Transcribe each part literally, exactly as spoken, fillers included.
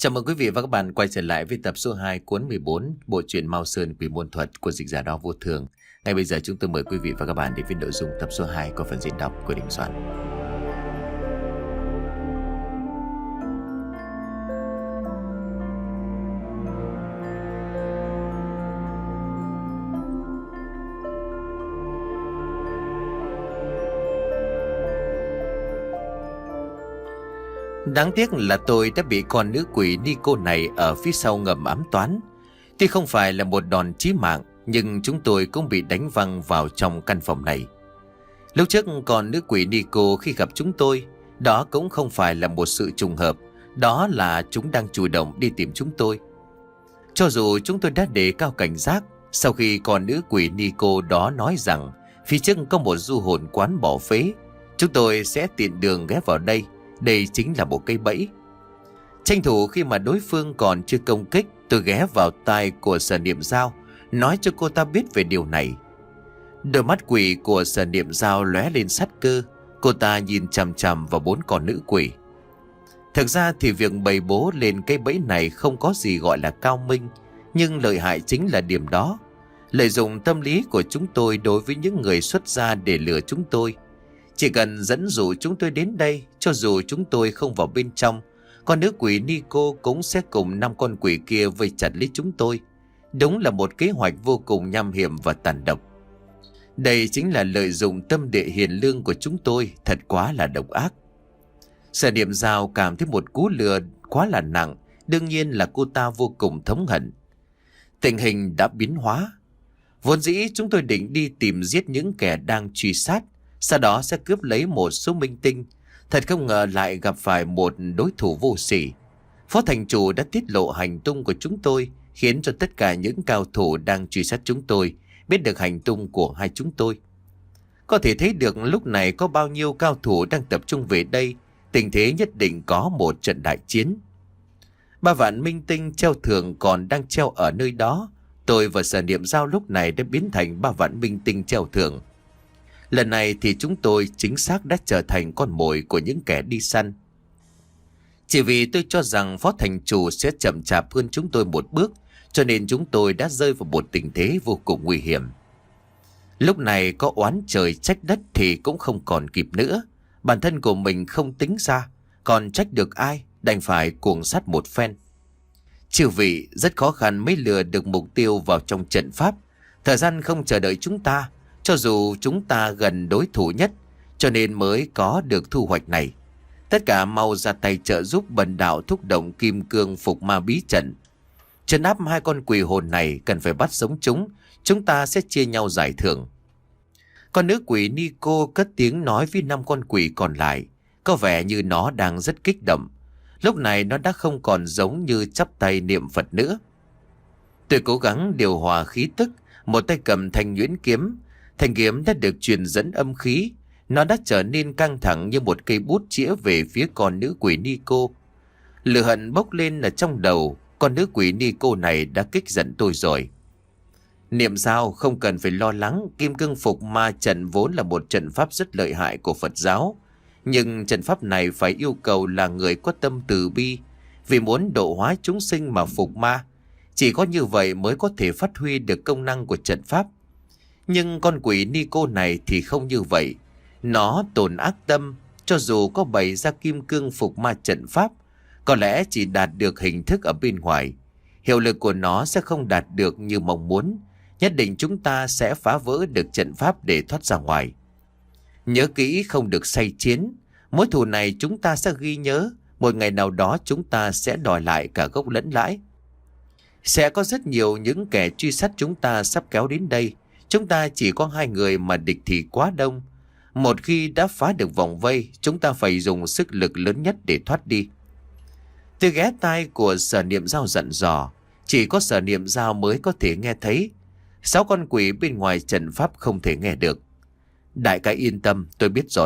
Chào mừng quý vị và các bạn quay trở lại với tập số hai cuốn mười bốn bộ truyện Mao Sơn Quỷ Môn Thuật của dịch giả Đao Vô Thường. Ngay bây giờ chúng tôi mời quý vị và các bạn đến với nội dung tập số hai của phần diễn đọc của Đình Soạn. Đáng tiếc là tôi đã bị con nữ quỷ Nico này ở phía sau ngầm ám toán. Tuy không phải là một đòn chí mạng, nhưng chúng tôi cũng bị đánh văng vào trong căn phòng này. Lúc trước con nữ quỷ Nico khi gặp chúng tôi, đó cũng không phải là một sự trùng hợp, đó là chúng đang chủ động đi tìm chúng tôi. Cho dù chúng tôi đã đề cao cảnh giác, sau khi con nữ quỷ Nico đó nói rằng phía trước có một du hồn quán bỏ phế, chúng tôi sẽ tiện đường ghé vào đây. Đây chính là một cây bẫy. Tranh thủ khi mà đối phương còn chưa công kích, tôi ghé vào tai của Sở Niệm Dao, nói cho cô ta biết về điều này. Đôi mắt quỷ của Sở Niệm Dao lóe lên sát cơ. Cô ta nhìn chằm chằm vào bốn con nữ quỷ. Thực ra thì việc bày bố lên cây bẫy này không có gì gọi là cao minh, nhưng lợi hại chính là điểm đó. Lợi dụng tâm lý của chúng tôi đối với những người xuất gia để lừa chúng tôi. Chỉ cần dẫn dụ chúng tôi đến đây, cho dù chúng tôi không vào bên trong, con nữ quỷ Nico cũng sẽ cùng năm con quỷ kia vây chặt lấy chúng tôi. Đúng là một kế hoạch vô cùng nham hiểm và tàn độc. Đây chính là lợi dụng tâm địa hiền lương của chúng tôi, thật quá là độc ác. Sở Niệm Dao cảm thấy một cú lừa quá là nặng, đương nhiên là cô ta vô cùng thống hận. Tình hình đã biến hóa. Vốn dĩ chúng tôi định đi tìm giết những kẻ đang truy sát, sau đó sẽ cướp lấy một số minh tinh. Thật không ngờ lại gặp phải một đối thủ vô sỉ. Phó thành chủ đã tiết lộ hành tung của chúng tôi, khiến cho tất cả những cao thủ đang truy sát chúng tôi biết được hành tung của hai chúng tôi. Có thể thấy được lúc này có bao nhiêu cao thủ đang tập trung về đây, tình thế nhất định có một trận đại chiến. Ba vạn minh tinh treo thưởng còn đang treo ở nơi đó. Tôi và Sở Niệm Dao lúc này đã biến thành ba vạn minh tinh treo thưởng. Lần này thì chúng tôi chính xác đã trở thành con mồi của những kẻ đi săn. Chỉ vì tôi cho rằng Phó thành chủ sẽ chậm chạp hơn chúng tôi một bước, cho nên chúng tôi đã rơi vào một tình thế vô cùng nguy hiểm. Lúc này có oán trời trách đất thì cũng không còn kịp nữa. Bản thân của mình không tính ra, còn trách được ai, đành phải cuồng sát một phen. Chư vị, rất khó khăn mới lừa được mục tiêu vào trong trận pháp. Thời gian không chờ đợi chúng ta, cho dù chúng ta gần đối thủ nhất, cho nên mới có được thu hoạch này. Tất cả mau ra tay trợ giúp bần đạo thúc động kim cương phục ma bí trận. Trấn áp hai con quỷ hồn này, cần phải bắt sống chúng, chúng ta sẽ chia nhau giải thưởng. Con nữ quỷ Nico cất tiếng nói với năm con quỷ còn lại, có vẻ như nó đang rất kích động. Lúc này nó đã không còn giống như chắp tay niệm Phật nữa. Tôi cố gắng điều hòa khí tức, một tay cầm thanh nhuyễn kiếm. Thanh kiếm đã được truyền dẫn âm khí, nó đã trở nên căng thẳng như một cây bút chĩa về phía con nữ quỷ Nico. Lửa hận bốc lên ở trong đầu, con nữ quỷ Nico này đã kích giận tôi rồi. Niệm Dao, không cần phải lo lắng, kim cương phục ma trận vốn là một trận pháp rất lợi hại của Phật giáo. Nhưng trận pháp này phải yêu cầu là người có tâm từ bi, vì muốn độ hóa chúng sinh mà phục ma. Chỉ có như vậy mới có thể phát huy được công năng của trận pháp. Nhưng con quỷ Nico này thì không như vậy. Nó tồn ác tâm, cho dù có bày ra kim cương phục ma trận pháp, có lẽ chỉ đạt được hình thức ở bên ngoài. Hiệu lực của nó sẽ không đạt được như mong muốn. Nhất định chúng ta sẽ phá vỡ được trận pháp để thoát ra ngoài. Nhớ kỹ, không được say chiến. Mối thù này chúng ta sẽ ghi nhớ. Một ngày nào đó chúng ta sẽ đòi lại cả gốc lẫn lãi. Sẽ có rất nhiều những kẻ truy sát chúng ta sắp kéo đến đây. Chúng ta chỉ có hai người mà địch thì quá đông. Một khi đã phá được vòng vây, chúng ta phải dùng sức lực lớn nhất để thoát đi. Tôi ghé tai của Sở Niệm Dao dặn dò. Chỉ có Sở Niệm Dao mới có thể nghe thấy. Sáu con quỷ bên ngoài trận pháp không thể nghe được. Đại ca yên tâm, tôi biết rồi.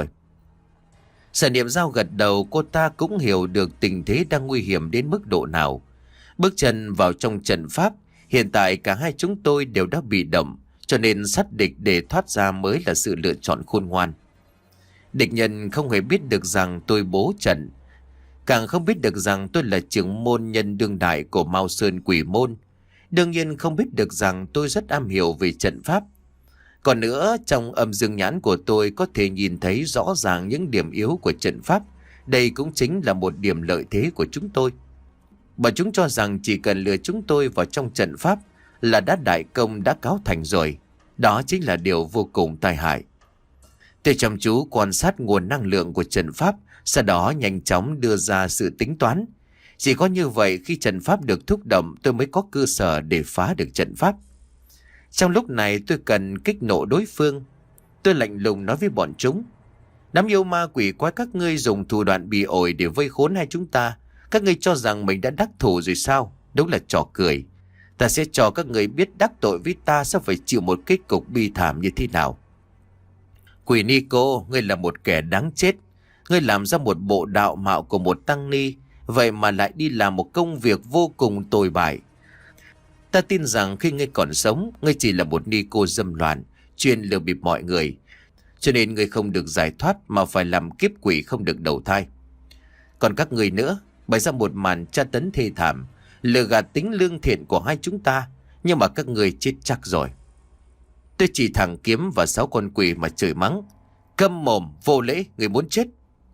Sở Niệm Dao gật đầu, cô ta cũng hiểu được tình thế đang nguy hiểm đến mức độ nào. Bước chân vào trong trận pháp, hiện tại cả hai chúng tôi đều đã bị động, cho nên sát địch để thoát ra mới là sự lựa chọn khôn ngoan. Địch nhân không hề biết được rằng tôi bố trận. Càng không biết được rằng tôi là trưởng môn nhân đương đại của Mao Sơn Quỷ Môn. Đương nhiên không biết được rằng tôi rất am hiểu về trận pháp. Còn nữa, trong âm dương nhãn của tôi có thể nhìn thấy rõ ràng những điểm yếu của trận pháp. Đây cũng chính là một điểm lợi thế của chúng tôi. Bọn chúng cho rằng chỉ cần lừa chúng tôi vào trong trận pháp là đã đại công đã cáo thành rồi. Đó chính là điều vô cùng tai hại. Tôi chăm chú quan sát nguồn năng lượng của trận pháp, sau đó nhanh chóng đưa ra sự tính toán. Chỉ có như vậy, khi trận pháp được thúc động, tôi mới có cơ sở để phá được trận pháp. Trong lúc này tôi cần kích nộ đối phương. Tôi lạnh lùng nói với bọn chúng: đám yêu ma quỷ quái các ngươi dùng thủ đoạn bỉ ổi để vây khốn hai chúng ta. Các ngươi cho rằng mình đã đắc thủ rồi sao? Đúng là trò cười. Ta sẽ cho các ngươi biết đắc tội với ta sẽ phải chịu một kết cục bi thảm như thế nào. Quỷ Nico, ngươi là một kẻ đáng chết. Ngươi làm ra một bộ đạo mạo của một tăng ni, vậy mà lại đi làm một công việc vô cùng tồi bại. Ta tin rằng khi ngươi còn sống, ngươi chỉ là một Nico dâm loạn, chuyên lừa bịp mọi người. Cho nên ngươi không được giải thoát mà phải làm kiếp quỷ không được đầu thai. Còn các ngươi nữa, bày ra một màn tra tấn thê thảm, lừa gạt tính lương thiện của hai chúng ta, nhưng mà các ngươi chết chắc rồi. Tôi chỉ thẳng kiếm vào sáu con quỷ mà chửi mắng: câm mồm, vô lễ, người muốn chết.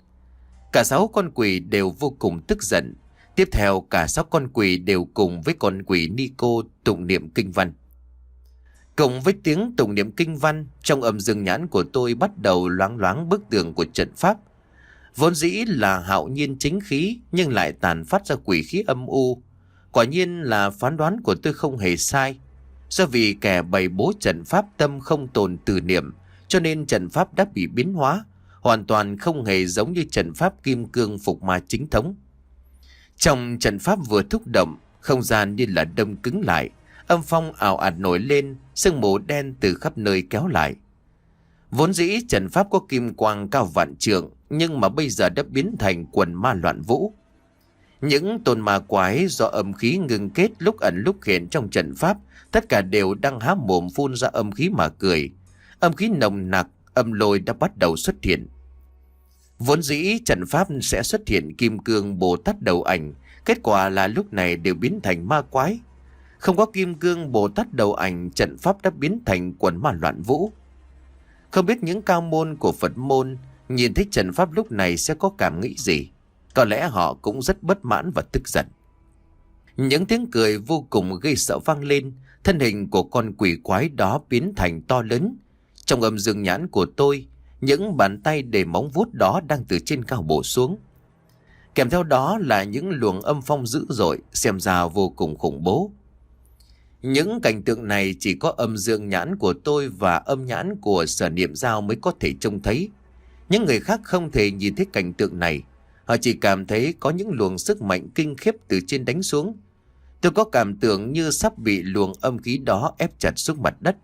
Cả sáu con quỷ đều vô cùng tức giận. Tiếp theo cả sáu con quỷ đều cùng với con quỷ Nico tụng niệm kinh văn. Cùng với tiếng tụng niệm kinh văn, trong âm dương nhãn của tôi bắt đầu loáng loáng bức tường của trận pháp. Vốn dĩ là hạo nhiên chính khí, nhưng lại tàn phát ra quỷ khí âm u. Quả nhiên là phán đoán của tôi không hề sai. Do vì kẻ bày bố trận pháp tâm không tồn từ niệm, cho nên trận pháp đã bị biến hóa, hoàn toàn không hề giống như trận pháp kim cương phục ma chính thống. Trong trận pháp vừa thúc động, không gian như là đông cứng lại, âm phong ảo ạt nổi lên, sương mù đen từ khắp nơi kéo lại. Vốn dĩ trận pháp có kim quang cao vạn trượng, nhưng mà bây giờ đã biến thành quần ma loạn vũ. Những tôn ma quái do âm khí ngưng kết lúc ẩn lúc hiện trong trận pháp, tất cả đều đang há mồm phun ra âm khí mà cười. Âm khí nồng nặc, âm lôi đã bắt đầu xuất hiện. Vốn dĩ trận pháp sẽ xuất hiện kim cương Bồ Tát đầu ảnh, kết quả là lúc này đều biến thành ma quái. Không có kim cương Bồ Tát đầu ảnh, trận pháp đã biến thành quần ma loạn vũ. Không biết những cao môn của Phật môn nhìn thấy trận pháp lúc này sẽ có cảm nghĩ gì. Có lẽ họ cũng rất bất mãn và tức giận. Những tiếng cười vô cùng gây sợ vang lên. Thân hình của con quỷ quái đó biến thành to lớn. Trong âm dương nhãn của tôi, những bàn tay để móng vuốt đó đang từ trên cao bổ xuống. Kèm theo đó là những luồng âm phong dữ dội, xem ra vô cùng khủng bố. Những cảnh tượng này chỉ có âm dương nhãn của tôi và âm nhãn của Sở Niệm Dao mới có thể trông thấy. Những người khác không thể nhìn thấy cảnh tượng này. Họ chỉ cảm thấy có những luồng sức mạnh kinh khiếp từ trên đánh xuống. Tôi có cảm tưởng như sắp bị luồng âm khí đó ép chặt xuống mặt đất.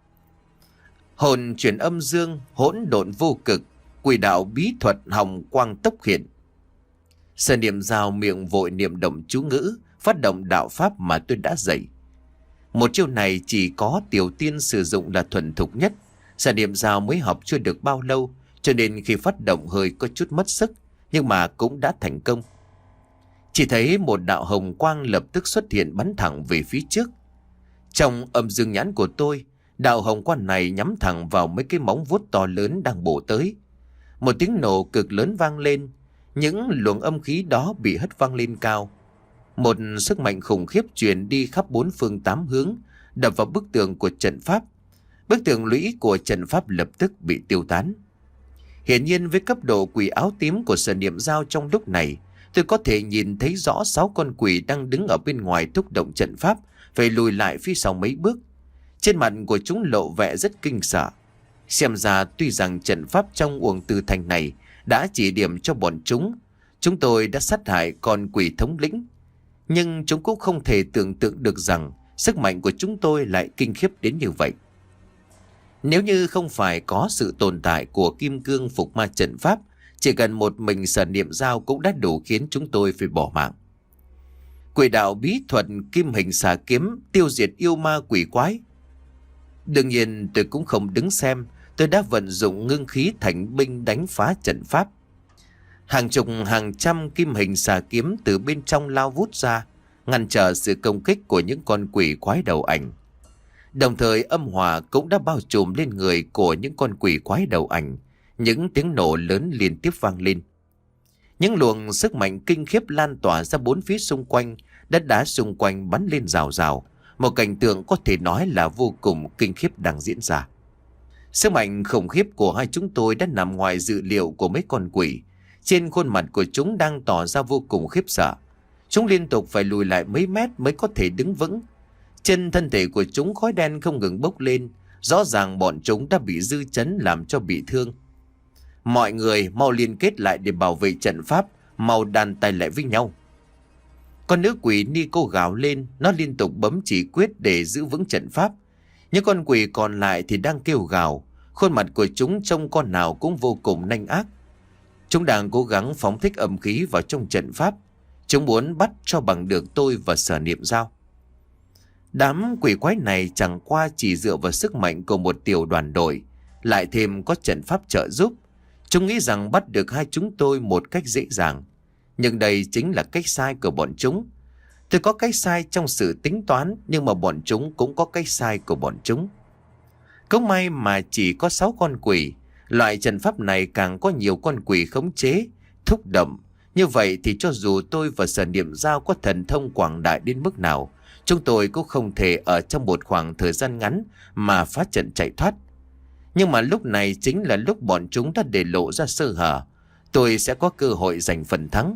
Hồn chuyển âm dương, hỗn độn vô cực, quỷ đạo bí thuật hồng quang tốc hiện. Sở Niệm Dao miệng vội niệm động chú ngữ, phát động đạo pháp mà tôi đã dạy. Một chiêu này chỉ có tiểu tiên sử dụng là thuần thục nhất. Sở Niệm Dao mới học chưa được bao lâu, cho nên khi phát động hơi có chút mất sức, nhưng mà cũng đã thành công. Chỉ thấy một đạo hồng quang lập tức xuất hiện bắn thẳng về phía trước. Trong âm dương nhãn của tôi, đạo hồng quang này nhắm thẳng vào mấy cái móng vuốt to lớn đang bổ tới. Một tiếng nổ cực lớn vang lên, những luồng âm khí đó bị hất văng lên cao. Một sức mạnh khủng khiếp truyền đi khắp bốn phương tám hướng, đập vào bức tường của trận pháp. Bức tường lũy của trận pháp lập tức bị tiêu tán. Hiển nhiên với cấp độ quỷ áo tím của Sở Niệm Dao trong lúc này, tôi có thể nhìn thấy rõ sáu con quỷ đang đứng ở bên ngoài thúc động trận pháp, phải lùi lại phía sau mấy bước. Trên mặt của chúng lộ vẻ rất kinh sợ. Xem ra tuy rằng trận pháp trong uổng từ thành này đã chỉ điểm cho bọn chúng, chúng tôi đã sát hại con quỷ thống lĩnh, nhưng chúng cũng không thể tưởng tượng được rằng sức mạnh của chúng tôi lại kinh khiếp đến như vậy. Nếu như không phải có sự tồn tại của kim cương phục ma trận pháp, chỉ cần một mình Sở Niệm Dao cũng đã đủ khiến chúng tôi phải bỏ mạng. Quỷ đạo bí thuật kim hình xà kiếm tiêu diệt yêu ma quỷ quái. Đương nhiên tôi cũng không đứng xem, tôi đã vận dụng ngưng khí thành binh đánh phá trận pháp. Hàng chục hàng trăm kim hình xà kiếm từ bên trong lao vút ra, ngăn trở sự công kích của những con quỷ quái đầu ảnh. Đồng thời âm hỏa cũng đã bao trùm lên người của những con quỷ quái đầu ảnh. Những tiếng nổ lớn liên tiếp vang lên. Những luồng sức mạnh kinh khiếp lan tỏa ra bốn phía xung quanh, đất đá xung quanh bắn lên rào rào. Một cảnh tượng có thể nói là vô cùng kinh khiếp đang diễn ra. Sức mạnh khủng khiếp của hai chúng tôi đã nằm ngoài dự liệu của mấy con quỷ. Trên khuôn mặt của chúng đang tỏ ra vô cùng khiếp sợ. Chúng liên tục phải lùi lại mấy mét mới có thể đứng vững. Trên thân thể của chúng khói đen không ngừng bốc lên. Rõ ràng bọn chúng đã bị dư chấn làm cho bị thương. Mọi người mau liên kết lại để bảo vệ trận pháp, mau đàn tay lại với nhau. Con nữ quỷ Nico gào lên, nó liên tục bấm chỉ quyết để giữ vững trận pháp. Những con quỷ còn lại thì đang kêu gào, khuôn mặt của chúng trông con nào cũng vô cùng nanh ác. Chúng đang cố gắng phóng thích âm khí vào trong trận pháp. Chúng muốn bắt cho bằng được tôi và Sở Niệm Dao. Đám quỷ quái này chẳng qua chỉ dựa vào sức mạnh của một tiểu đoàn đội, lại thêm có trận pháp trợ giúp. Chúng nghĩ rằng bắt được hai chúng tôi một cách dễ dàng. Nhưng đây chính là cách sai của bọn chúng. Tôi có cách sai trong sự tính toán, nhưng mà bọn chúng cũng có cách sai của bọn chúng. Cũng may mà chỉ có sáu con quỷ. Loại trận pháp này càng có nhiều con quỷ khống chế, thúc động. Như vậy thì cho dù tôi và Sở Niệm Dao có thần thông quảng đại đến mức nào, chúng tôi cũng không thể ở trong một khoảng thời gian ngắn mà phá trận chạy thoát. Nhưng mà lúc này chính là lúc bọn chúng đã để lộ ra sơ hở. Tôi sẽ có cơ hội giành phần thắng.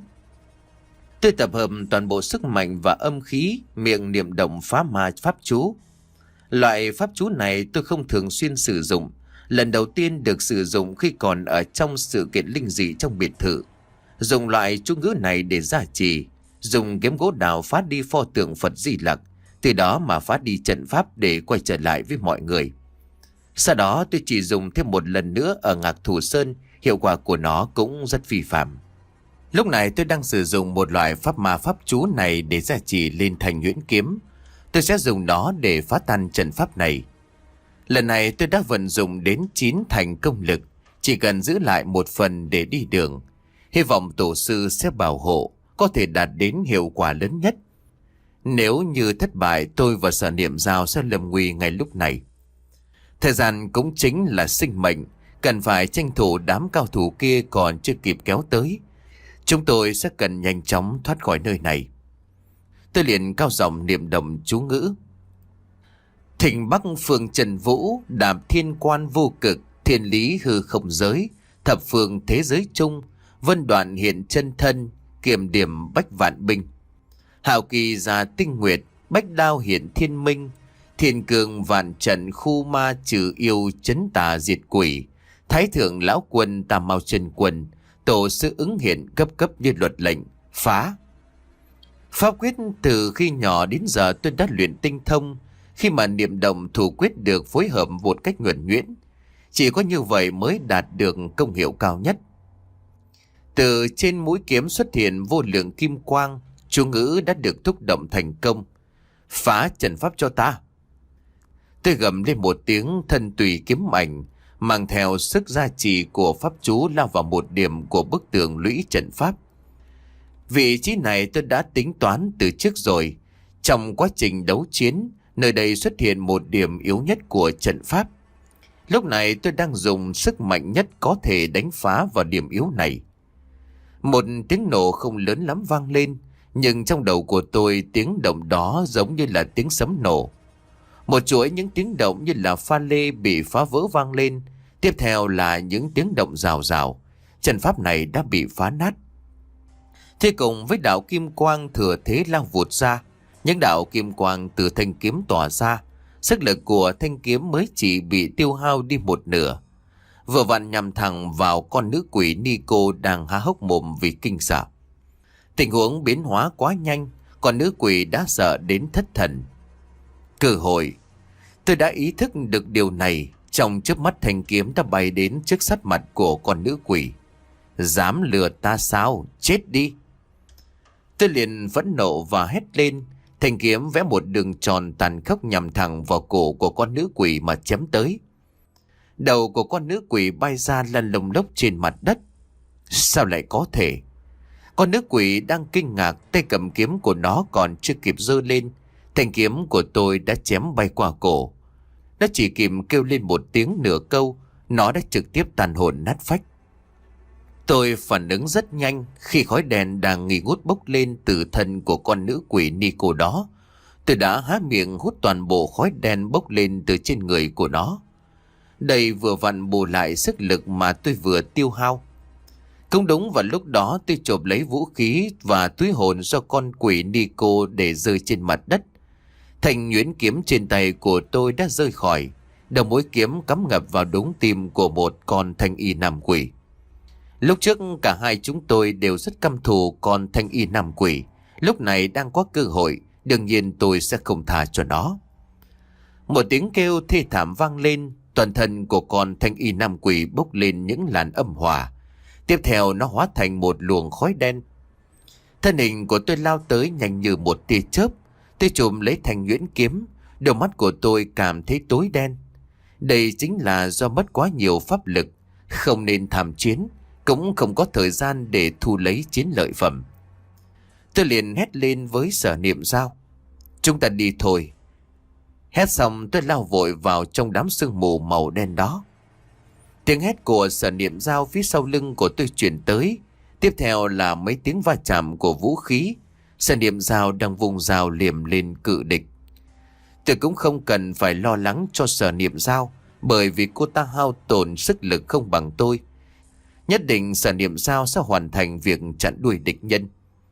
Tôi tập hợp toàn bộ sức mạnh và âm khí, miệng niệm động phá ma pháp chú. Loại pháp chú này tôi không thường xuyên sử dụng. Lần đầu tiên được sử dụng khi còn ở trong sự kiện linh dị trong biệt thự. Dùng loại chú ngữ này để gia trì, dùng kiếm gỗ đào phá đi pho tượng Phật Di Lặc, từ đó mà phá đi trận pháp để quay trở lại với mọi người. Sau đó tôi chỉ dùng thêm một lần nữa ở Ngạc Thủ Sơn, hiệu quả của nó cũng rất phi phàm. Lúc này tôi đang sử dụng một loại pháp ma pháp chú này để gia trì lên thành nhuyễn kiếm. Tôi sẽ dùng nó để phá tan trận pháp này. Lần này tôi đã vận dụng đến chín thành công lực, chỉ cần giữ lại một phần để đi đường. Hy vọng tổ sư sẽ bảo hộ, có thể đạt đến hiệu quả lớn nhất. Nếu như thất bại, tôi và Sở Niệm Dao sẽ lâm nguy ngay lúc này. Thời gian cũng chính là sinh mệnh, cần phải tranh thủ đám cao thủ kia còn chưa kịp kéo tới. Chúng tôi sẽ cần nhanh chóng thoát khỏi nơi này. Tôi liền cao giọng niệm động chú ngữ. Thịnh Bắc phương Trần Vũ, đạp thiên quan vô cực, thiên lý hư không giới, thập phương thế giới chung, vân đoạn hiện chân thân, kiềm điểm bách vạn binh. Hào kỳ già tinh nguyệt, bách đao hiện thiên minh, thiên cường vạn trận khu ma trừ yêu chấn tà diệt quỷ, thái thượng lão quân tà mau chân quân, tổ sư ứng hiện cấp cấp như luật lệnh, phá. Pháp quyết từ khi nhỏ đến giờ tôi đã luyện tinh thông, khi mà niệm động thủ quyết được phối hợp một cách nhuần nhuyễn. Chỉ có như vậy mới đạt được công hiệu cao nhất. Từ trên mũi kiếm xuất hiện vô lượng kim quang, chú ngữ đã được thúc động thành công. Phá trận pháp cho ta. Tôi gầm lên một tiếng, thân tùy kiếm ảnh, mang theo sức gia trì của pháp chú lao vào một điểm của bức tường lũy trận pháp. Vị trí này tôi đã tính toán từ trước rồi. Trong quá trình đấu chiến, nơi đây xuất hiện một điểm yếu nhất của trận pháp. Lúc này tôi đang dùng sức mạnh nhất có thể đánh phá vào điểm yếu này. Một tiếng nổ không lớn lắm vang lên, nhưng trong đầu của tôi tiếng động đó giống như là tiếng sấm nổ. Một chuỗi những tiếng động như là pha lê bị phá vỡ vang lên. Tiếp theo là những tiếng động rào rào. Trận pháp này đã bị phá nát. Thế cùng với đạo kim quang thừa thế lao vụt ra. Những đạo kim quang từ thanh kiếm tỏa ra. Sức lực của thanh kiếm mới chỉ bị tiêu hao đi một nửa. Vừa vặn nhằm thẳng vào con nữ quỷ Nico đang há hốc mồm vì kinh sợ. Tình huống biến hóa quá nhanh, con nữ quỷ đã sợ đến thất thần. Cơ hội. Tôi đã ý thức được điều này. Trong chớp mắt thanh kiếm đã bay đến trước sát mặt của con nữ quỷ. Dám lừa ta sao? Chết đi! Tôi liền phẫn nộ và hét lên. Thanh kiếm vẽ một đường tròn tàn khốc nhằm thẳng vào cổ của con nữ quỷ mà chém tới. Đầu của con nữ quỷ bay ra lăn lông lốc trên mặt đất. Sao lại có thể? Con nữ quỷ đang kinh ngạc, tay cầm kiếm của nó còn chưa kịp giơ lên, thanh kiếm của tôi đã chém bay qua cổ. Nó chỉ kịp kêu lên một tiếng nửa câu, nó đã trực tiếp tàn hồn nát phách. Tôi phản ứng rất nhanh khi khói đèn đang nghi ngút bốc lên từ thân của con nữ quỷ Nico đó. Tôi đã há miệng hút toàn bộ khói đen bốc lên từ trên người của nó. Đây vừa vặn bù lại sức lực mà tôi vừa tiêu hao. Cũng đúng vào lúc đó tôi chộp lấy vũ khí và túi hồn do con quỷ Nico để rơi trên mặt đất. Thanh nhuyễn kiếm trên tay của tôi đã rơi khỏi. Đầu mũi kiếm cắm ngập vào đống tim của một con thanh y nam quỷ. Lúc trước cả hai chúng tôi đều rất căm thù con thanh y nam quỷ. Lúc này đang có cơ hội, đương nhiên tôi sẽ không tha cho nó. Một tiếng kêu thê thảm vang lên, toàn thân của con thanh y nam quỷ bốc lên những làn âm hỏa. Tiếp theo nó hóa thành một luồng khói đen. Thân hình của tôi lao tới nhanh như một tia chớp. Tôi chụm lấy thanh nhuyễn kiếm, đôi mắt của tôi cảm thấy tối đen. Đây chính là do mất quá nhiều pháp lực, không nên tham chiến, cũng không có thời gian để thu lấy chiến lợi phẩm. Tôi liền hét lên với Sở Niệm Dao: chúng ta đi thôi. Hét xong tôi lao vội vào trong đám sương mù màu đen đó. Tiếng hét của Sở Niệm Dao phía sau lưng của tôi truyền tới. Tiếp theo là mấy tiếng va chạm của vũ khí. Sở Niệm Dao đang vùng dao liềm lên cự địch. Tôi cũng không cần phải lo lắng cho Sở Niệm Dao, bởi vì cô ta hao tổn sức lực không bằng tôi. Nhất định Sở Niệm Dao sẽ hoàn thành việc chặn đuổi địch nhân.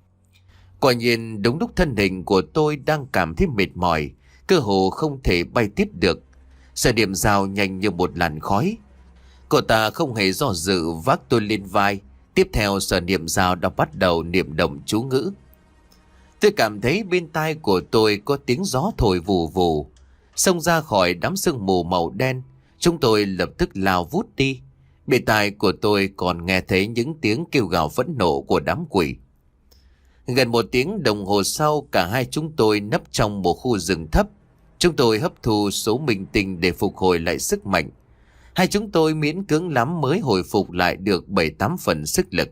Quả nhiên đúng lúc thân hình của tôi đang cảm thấy mệt mỏi, cơ hồ không thể bay tiếp được, Sở Niệm Dao nhanh như một làn khói. Cô ta không hề do dự vác tôi lên vai. Tiếp theo Sở Niệm Dao đã bắt đầu niệm động chú ngữ. Tôi cảm thấy bên tai của tôi có tiếng gió thổi vù vù. Xông ra khỏi đám sương mù màu đen, chúng tôi lập tức lao vút đi. Bên tai của tôi còn nghe thấy những tiếng kêu gào phẫn nộ của đám quỷ. Gần một tiếng đồng hồ sau, cả hai chúng tôi nấp trong một khu rừng thấp. Chúng tôi hấp thu số minh tinh để phục hồi lại sức mạnh. Hai chúng tôi miễn cưỡng lắm mới hồi phục lại được bảy tám phần sức lực.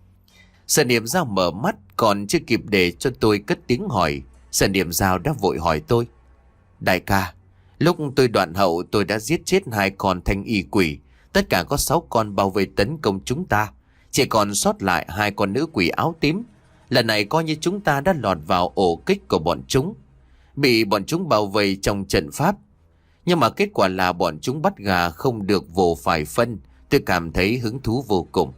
Sở Niệm Dao mở mắt, còn chưa kịp để cho tôi cất tiếng hỏi, Sở Niệm Dao đã vội hỏi tôi: đại ca, lúc tôi đoạn hậu tôi đã giết chết hai con thanh y quỷ. Tất cả có sáu con bao vây tấn công chúng ta, chỉ còn sót lại hai con nữ quỷ áo tím. Lần này coi như chúng ta đã lọt vào ổ kích của bọn chúng, bị bọn chúng bao vây trong trận pháp. Nhưng mà kết quả là bọn chúng bắt gà không được vồ phải phân. Tôi cảm thấy hứng thú vô cùng.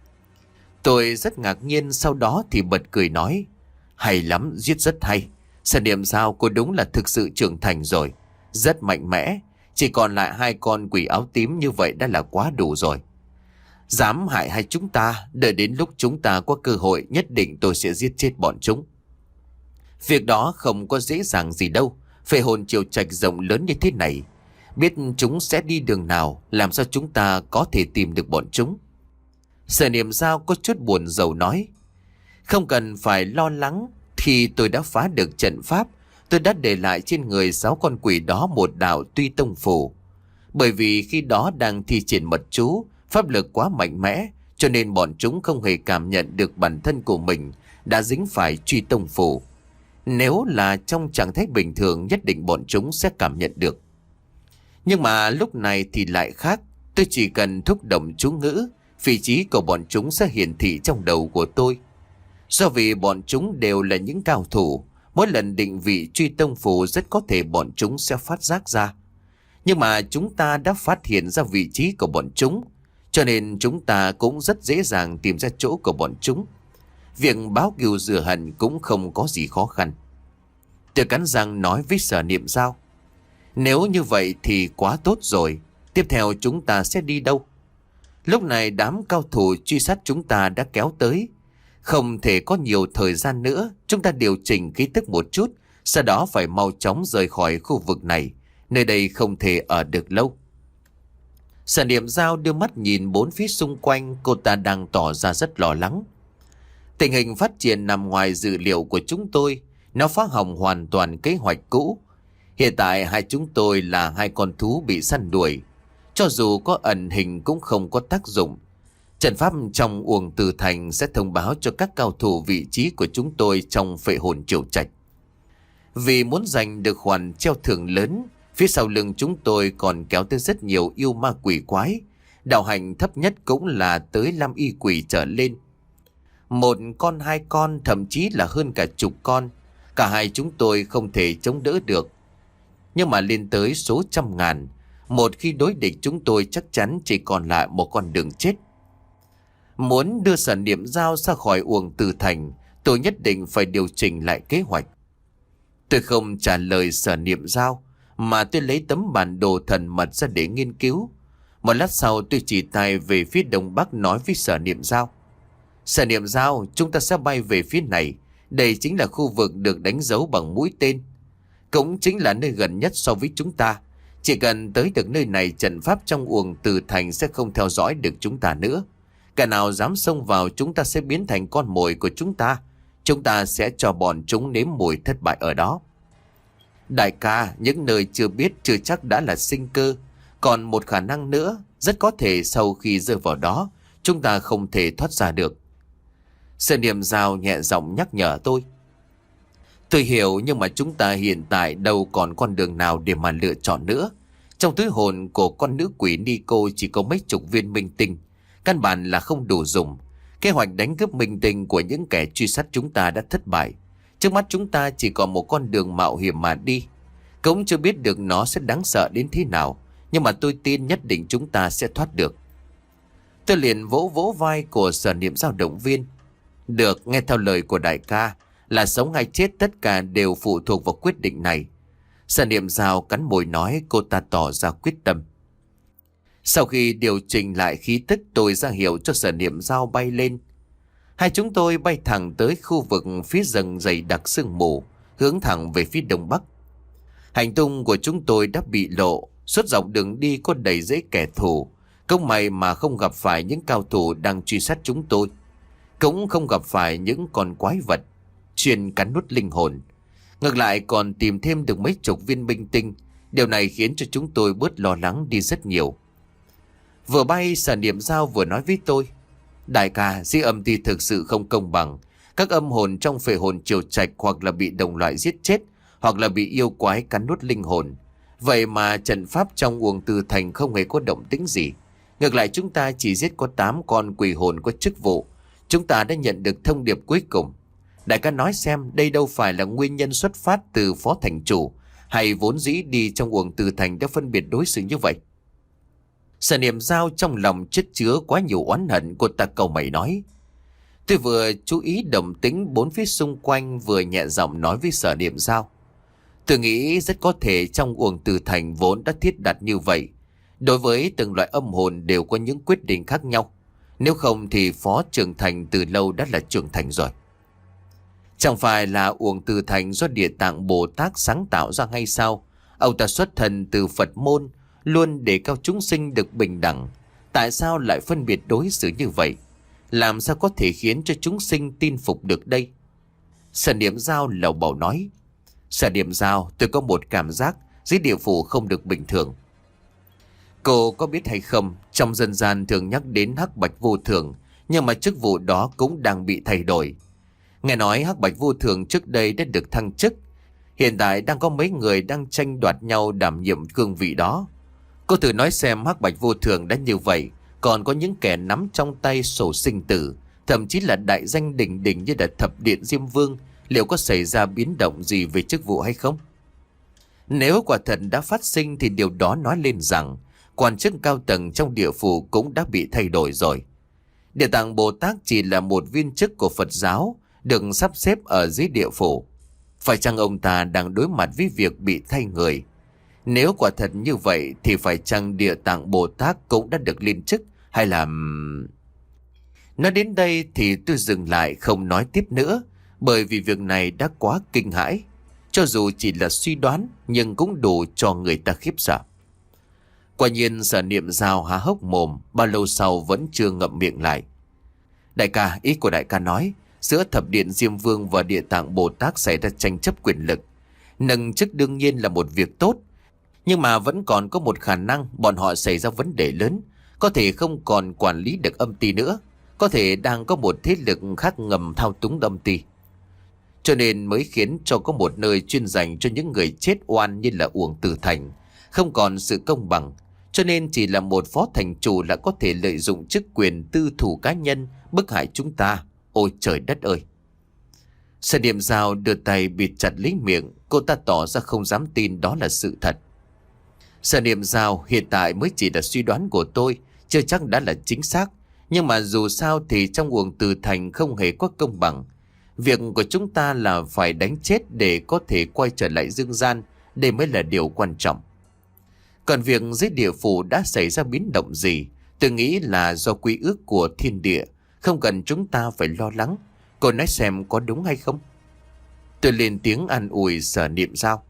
Tôi rất ngạc nhiên, sau đó thì bật cười nói: hay lắm, giết rất hay. Sở Niệm Dao cô đúng là thực sự trưởng thành rồi, rất mạnh mẽ. Chỉ còn lại hai con quỷ áo tím như vậy đã là quá đủ rồi. Dám hại hai chúng ta, đợi đến lúc chúng ta có cơ hội nhất định tôi sẽ giết chết bọn chúng. Việc đó không có dễ dàng gì đâu. Phệ hồn triều trạch rộng lớn như thế này, biết chúng sẽ đi đường nào, làm sao chúng ta có thể tìm được bọn chúng? Sở Niệm Dao có chút buồn rầu nói: không cần phải lo lắng, khi tôi đã phá được trận pháp, tôi đã để lại trên người sáu con quỷ đó một đạo Tuy Tông Phù. Bởi vì khi đó đang thi triển mật chú, pháp lực quá mạnh mẽ, cho nên bọn chúng không hề cảm nhận được bản thân của mình đã dính phải Truy Tông Phù. Nếu là trong trạng thái bình thường, nhất định bọn chúng sẽ cảm nhận được. Nhưng mà lúc này thì lại khác. Tôi chỉ cần thúc động chú ngữ, vị trí của bọn chúng sẽ hiển thị trong đầu của tôi. Do vì bọn chúng đều là những cao thủ, mỗi lần định vị Truy Tông Phù rất có thể bọn chúng sẽ phát giác ra. Nhưng mà chúng ta đã phát hiện ra vị trí của bọn chúng, cho nên chúng ta cũng rất dễ dàng tìm ra chỗ của bọn chúng. Việc báo cừu rửa hận cũng không có gì khó khăn. Tôi cắn răng nói với Sở Niệm Dao: nếu như vậy thì quá tốt rồi. Tiếp theo chúng ta sẽ đi đâu? Lúc này đám cao thủ truy sát chúng ta đã kéo tới. Không thể có nhiều thời gian nữa. Chúng ta điều chỉnh khí tức một chút, sau đó phải mau chóng rời khỏi khu vực này. Nơi đây không thể ở được lâu. Sở Niệm Dao đưa mắt nhìn bốn phía xung quanh. Cô ta đang tỏ ra rất lo lắng. Tình hình phát triển nằm ngoài dự liệu của chúng tôi. Nó phá hỏng hoàn toàn kế hoạch cũ. Hiện tại hai chúng tôi là hai con thú bị săn đuổi. Cho dù có ẩn hình cũng không có tác dụng. Trận pháp trong uổng từ thành sẽ thông báo cho các cao thủ vị trí của chúng tôi trong phệ hồn triều trạch. Vì muốn giành được khoản treo thưởng lớn, phía sau lưng chúng tôi còn kéo tới rất nhiều yêu ma quỷ quái. Đạo hạnh thấp nhất cũng là tới lam y quỷ trở lên. Một con, hai con, thậm chí là hơn cả chục con. Cả hai chúng tôi không thể chống đỡ được. Nhưng mà lên tới số trăm ngàn. Một khi đối địch chúng tôi chắc chắn chỉ còn lại một con đường chết. Muốn đưa Sở Niệm Dao ra khỏi uổng từ thành, tôi nhất định phải điều chỉnh lại kế hoạch. Tôi không trả lời Sở Niệm Dao, mà tôi lấy tấm bản đồ thần mật ra để nghiên cứu. Một lát sau tôi chỉ tay về phía đông bắc nói với Sở Niệm Dao. Sở Niệm Dao, chúng ta sẽ bay về phía này. Đây chính là khu vực được đánh dấu bằng mũi tên. Cũng chính là nơi gần nhất so với chúng ta. Chỉ cần tới được nơi này, trận pháp trong uổng từ thành sẽ không theo dõi được chúng ta nữa. Cả nào dám xông vào, chúng ta sẽ biến thành con mồi của chúng ta. Chúng ta sẽ cho bọn chúng nếm mùi thất bại ở đó. Đại ca, những nơi chưa biết chưa chắc đã là sinh cơ. Còn một khả năng nữa, rất có thể sau khi rơi vào đó, chúng ta không thể thoát ra được. Sở Niệm Dao nhẹ giọng nhắc nhở tôi. Tôi hiểu, nhưng mà chúng ta hiện tại đâu còn con đường nào để mà lựa chọn nữa. Trong túi hồn của con nữ quỷ Nico chỉ có mấy chục viên minh tinh. Căn bản là không đủ dùng. Kế hoạch đánh cướp minh tinh của những kẻ truy sát chúng ta đã thất bại. Trước mắt chúng ta chỉ còn một con đường mạo hiểm mà đi. Cũng chưa biết được nó sẽ đáng sợ đến thế nào, nhưng mà tôi tin nhất định chúng ta sẽ thoát được. Tôi liền vỗ vỗ vai của Sở Niệm Dao động viên. Được, nghe theo lời của đại ca, là sống hay chết tất cả đều phụ thuộc vào quyết định này. Sở Niệm Dao cắn môi nói, cô ta tỏ ra quyết tâm. Sau khi điều chỉnh lại khí tức, tôi ra hiệu cho Sở Niệm Dao bay lên. Hai chúng tôi bay thẳng tới khu vực phía rừng dày đặc sương mù, hướng thẳng về phía đông bắc. Hành tung của chúng tôi đã bị lộ, suốt dọc đường đi có đầy rẫy kẻ thù. Không may mà không gặp phải những cao thủ đang truy sát chúng tôi. Cũng không gặp phải những con quái vật chuyên cắn nuốt linh hồn. Ngược lại còn tìm thêm được mấy chục viên minh tinh. Điều này khiến cho chúng tôi bớt lo lắng đi rất nhiều. Vừa bay, Sở Niệm Dao vừa nói với tôi. Đại ca, di âm thì thực sự không công bằng. Các âm hồn trong phệ hồn triều trạch hoặc là bị đồng loại giết chết, hoặc là bị yêu quái cắn nuốt linh hồn. Vậy mà trận pháp trong uổng từ thành không hề có động tĩnh gì. Ngược lại chúng ta chỉ giết có tám con quỷ hồn có chức vụ. Chúng ta đã nhận được thông điệp cuối cùng. Đại ca nói xem, đây đâu phải là nguyên nhân xuất phát từ phó thành chủ, hay vốn dĩ đi trong uổng từ thành đã phân biệt đối xử như vậy? Sở Niệm Dao trong lòng chất chứa quá nhiều oán hận, cô ta cầu mày nói. Tôi vừa chú ý động tĩnh bốn phía xung quanh, vừa nhẹ giọng nói với Sở Niệm Dao. Tôi nghĩ rất có thể trong uổng từ thành vốn đã thiết đặt như vậy. Đối với từng loại âm hồn đều có những quyết định khác nhau. Nếu không thì phó trưởng thành từ lâu đã là trưởng thành rồi. Chẳng phải là uổng từ thành do Địa Tạng Bồ Tát sáng tạo ra hay sao? Ông ta xuất thân từ Phật môn, luôn để cao chúng sinh được bình đẳng. Tại sao lại phân biệt đối xử như vậy? Làm sao có thể khiến cho chúng sinh tin phục được đây? Sở Niệm Dao lầu bầu nói. Sở Niệm Dao, tôi có một cảm giác dưới địa phủ không được bình thường. Cô có biết hay không, trong dân gian thường nhắc đến Hắc Bạch Vô Thường, nhưng mà chức vụ đó cũng đang bị thay đổi. Nghe nói Hắc Bạch Vô Thường trước đây đã được thăng chức. Hiện tại đang có mấy người đang tranh đoạt nhau đảm nhiệm cương vị đó. Cô thử nói xem, Hắc Bạch Vô Thường đã như vậy, còn có những kẻ nắm trong tay sổ sinh tử, thậm chí là đại danh đỉnh đỉnh như là Thập Điện Diêm Vương, liệu có xảy ra biến động gì về chức vụ hay không? Nếu quả thật đã phát sinh thì điều đó nói lên rằng quan chức cao tầng trong địa phủ cũng đã bị thay đổi rồi. Địa Tạng Bồ Tát chỉ là một viên chức của Phật giáo được sắp xếp ở dưới địa phủ. Phải chăng ông ta đang đối mặt với việc bị thay người? Nếu quả thật như vậy thì phải chăng Địa Tạng Bồ Tát cũng đã được lên chức, hay là... Nói đến đây thì tôi dừng lại không nói tiếp nữa, bởi vì việc này đã quá kinh hãi. Cho dù chỉ là suy đoán nhưng cũng đủ cho người ta khiếp sợ. Quả nhiên Sở Niệm Dao há hốc mồm, bao lâu sau vẫn chưa ngậm miệng lại. Đại ca, ý của đại ca nói giữa Thập Điện Diêm Vương và Địa Tạng Bồ Tát xảy ra tranh chấp quyền lực. Nâng chức đương nhiên là một việc tốt, nhưng mà vẫn còn có một khả năng bọn họ xảy ra vấn đề lớn, có thể không còn quản lý được âm ty nữa, có thể đang có một thế lực khác ngầm thao túng âm ty. Cho nên mới khiến cho có một nơi chuyên dành cho những người chết oan như là Uổng Tử Thành, không còn sự công bằng. Cho nên chỉ là một phó thành chủ là có thể lợi dụng chức quyền tư thủ cá nhân bức hại chúng ta. Ôi trời đất ơi! Sở Niệm Dao đưa tay bịt chặt lấy miệng, cô ta tỏ ra không dám tin đó là sự thật. Sở Niệm Dao, hiện tại mới chỉ là suy đoán của tôi, chưa chắc đã là chính xác. Nhưng mà dù sao thì trong Uổng Tử Thành không hề có công bằng. Việc của chúng ta là phải đánh chết để có thể quay trở lại dương gian, đây mới là điều quan trọng. Còn việc dưới địa phủ đã xảy ra biến động gì, tôi nghĩ là do quy ước của thiên địa, không cần chúng ta phải lo lắng. Cô nói xem có đúng hay không? Tôi lên tiếng an ủi Sở Niệm Dao.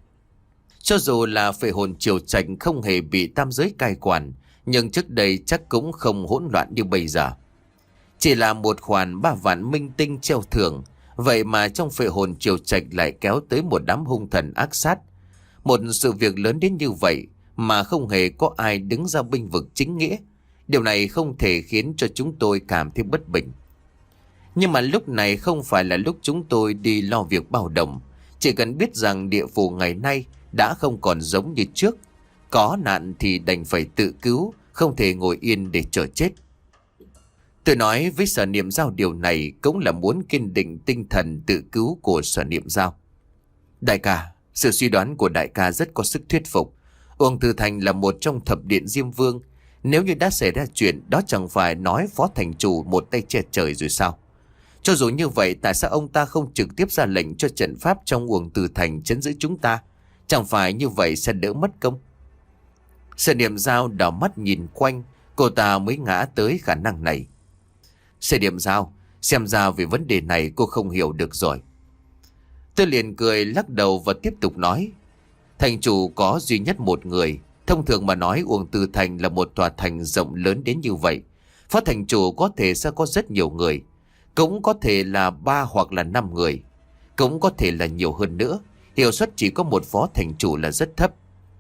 Cho dù là phệ hồn triều trạch không hề bị tam giới cai quản, nhưng trước đây chắc cũng không hỗn loạn như bây giờ. Chỉ là một khoản ba vạn minh tinh treo thưởng, vậy mà trong phệ hồn triều trạch lại kéo tới một đám hung thần ác sát. Một sự việc lớn đến như vậy mà không hề có ai đứng ra bênh vực chính nghĩa. Điều này không thể khiến cho chúng tôi cảm thấy bất bình. Nhưng mà lúc này không phải là lúc chúng tôi đi lo việc bao đồng. Chỉ cần biết rằng địa phủ ngày nay đã không còn giống như trước. Có nạn thì đành phải tự cứu, không thể ngồi yên để chờ chết. Tôi nói với Sở Niệm Dao điều này cũng là muốn kiên định tinh thần tự cứu của Sở Niệm Dao. Đại ca, sự suy đoán của đại ca rất có sức thuyết phục. Uông Tử Thành là một trong thập điện Diêm Vương. Nếu như đã xảy ra chuyện, đó chẳng phải nói phó thành chủ một tay che trời rồi sao? Cho dù như vậy, tại sao ông ta không trực tiếp ra lệnh cho trận pháp trong Uông Tử Thành trấn giữ chúng ta? Chẳng phải như vậy sẽ đỡ mất công? Sở Niệm Dao đảo mắt nhìn quanh, cô ta mới ngã tới khả năng này. Sở Niệm Dao, xem ra về vấn đề này cô không hiểu được rồi. Tôi liền cười lắc đầu và tiếp tục nói. Thành chủ có duy nhất một người. Thông thường mà nói, Uông Tử Thành là một tòa thành rộng lớn đến như vậy. Phó thành chủ có thể sẽ có rất nhiều người. Cũng có thể là ba hoặc là năm người. Cũng có thể là nhiều hơn nữa. Hiệu suất chỉ có một phó thành chủ là rất thấp.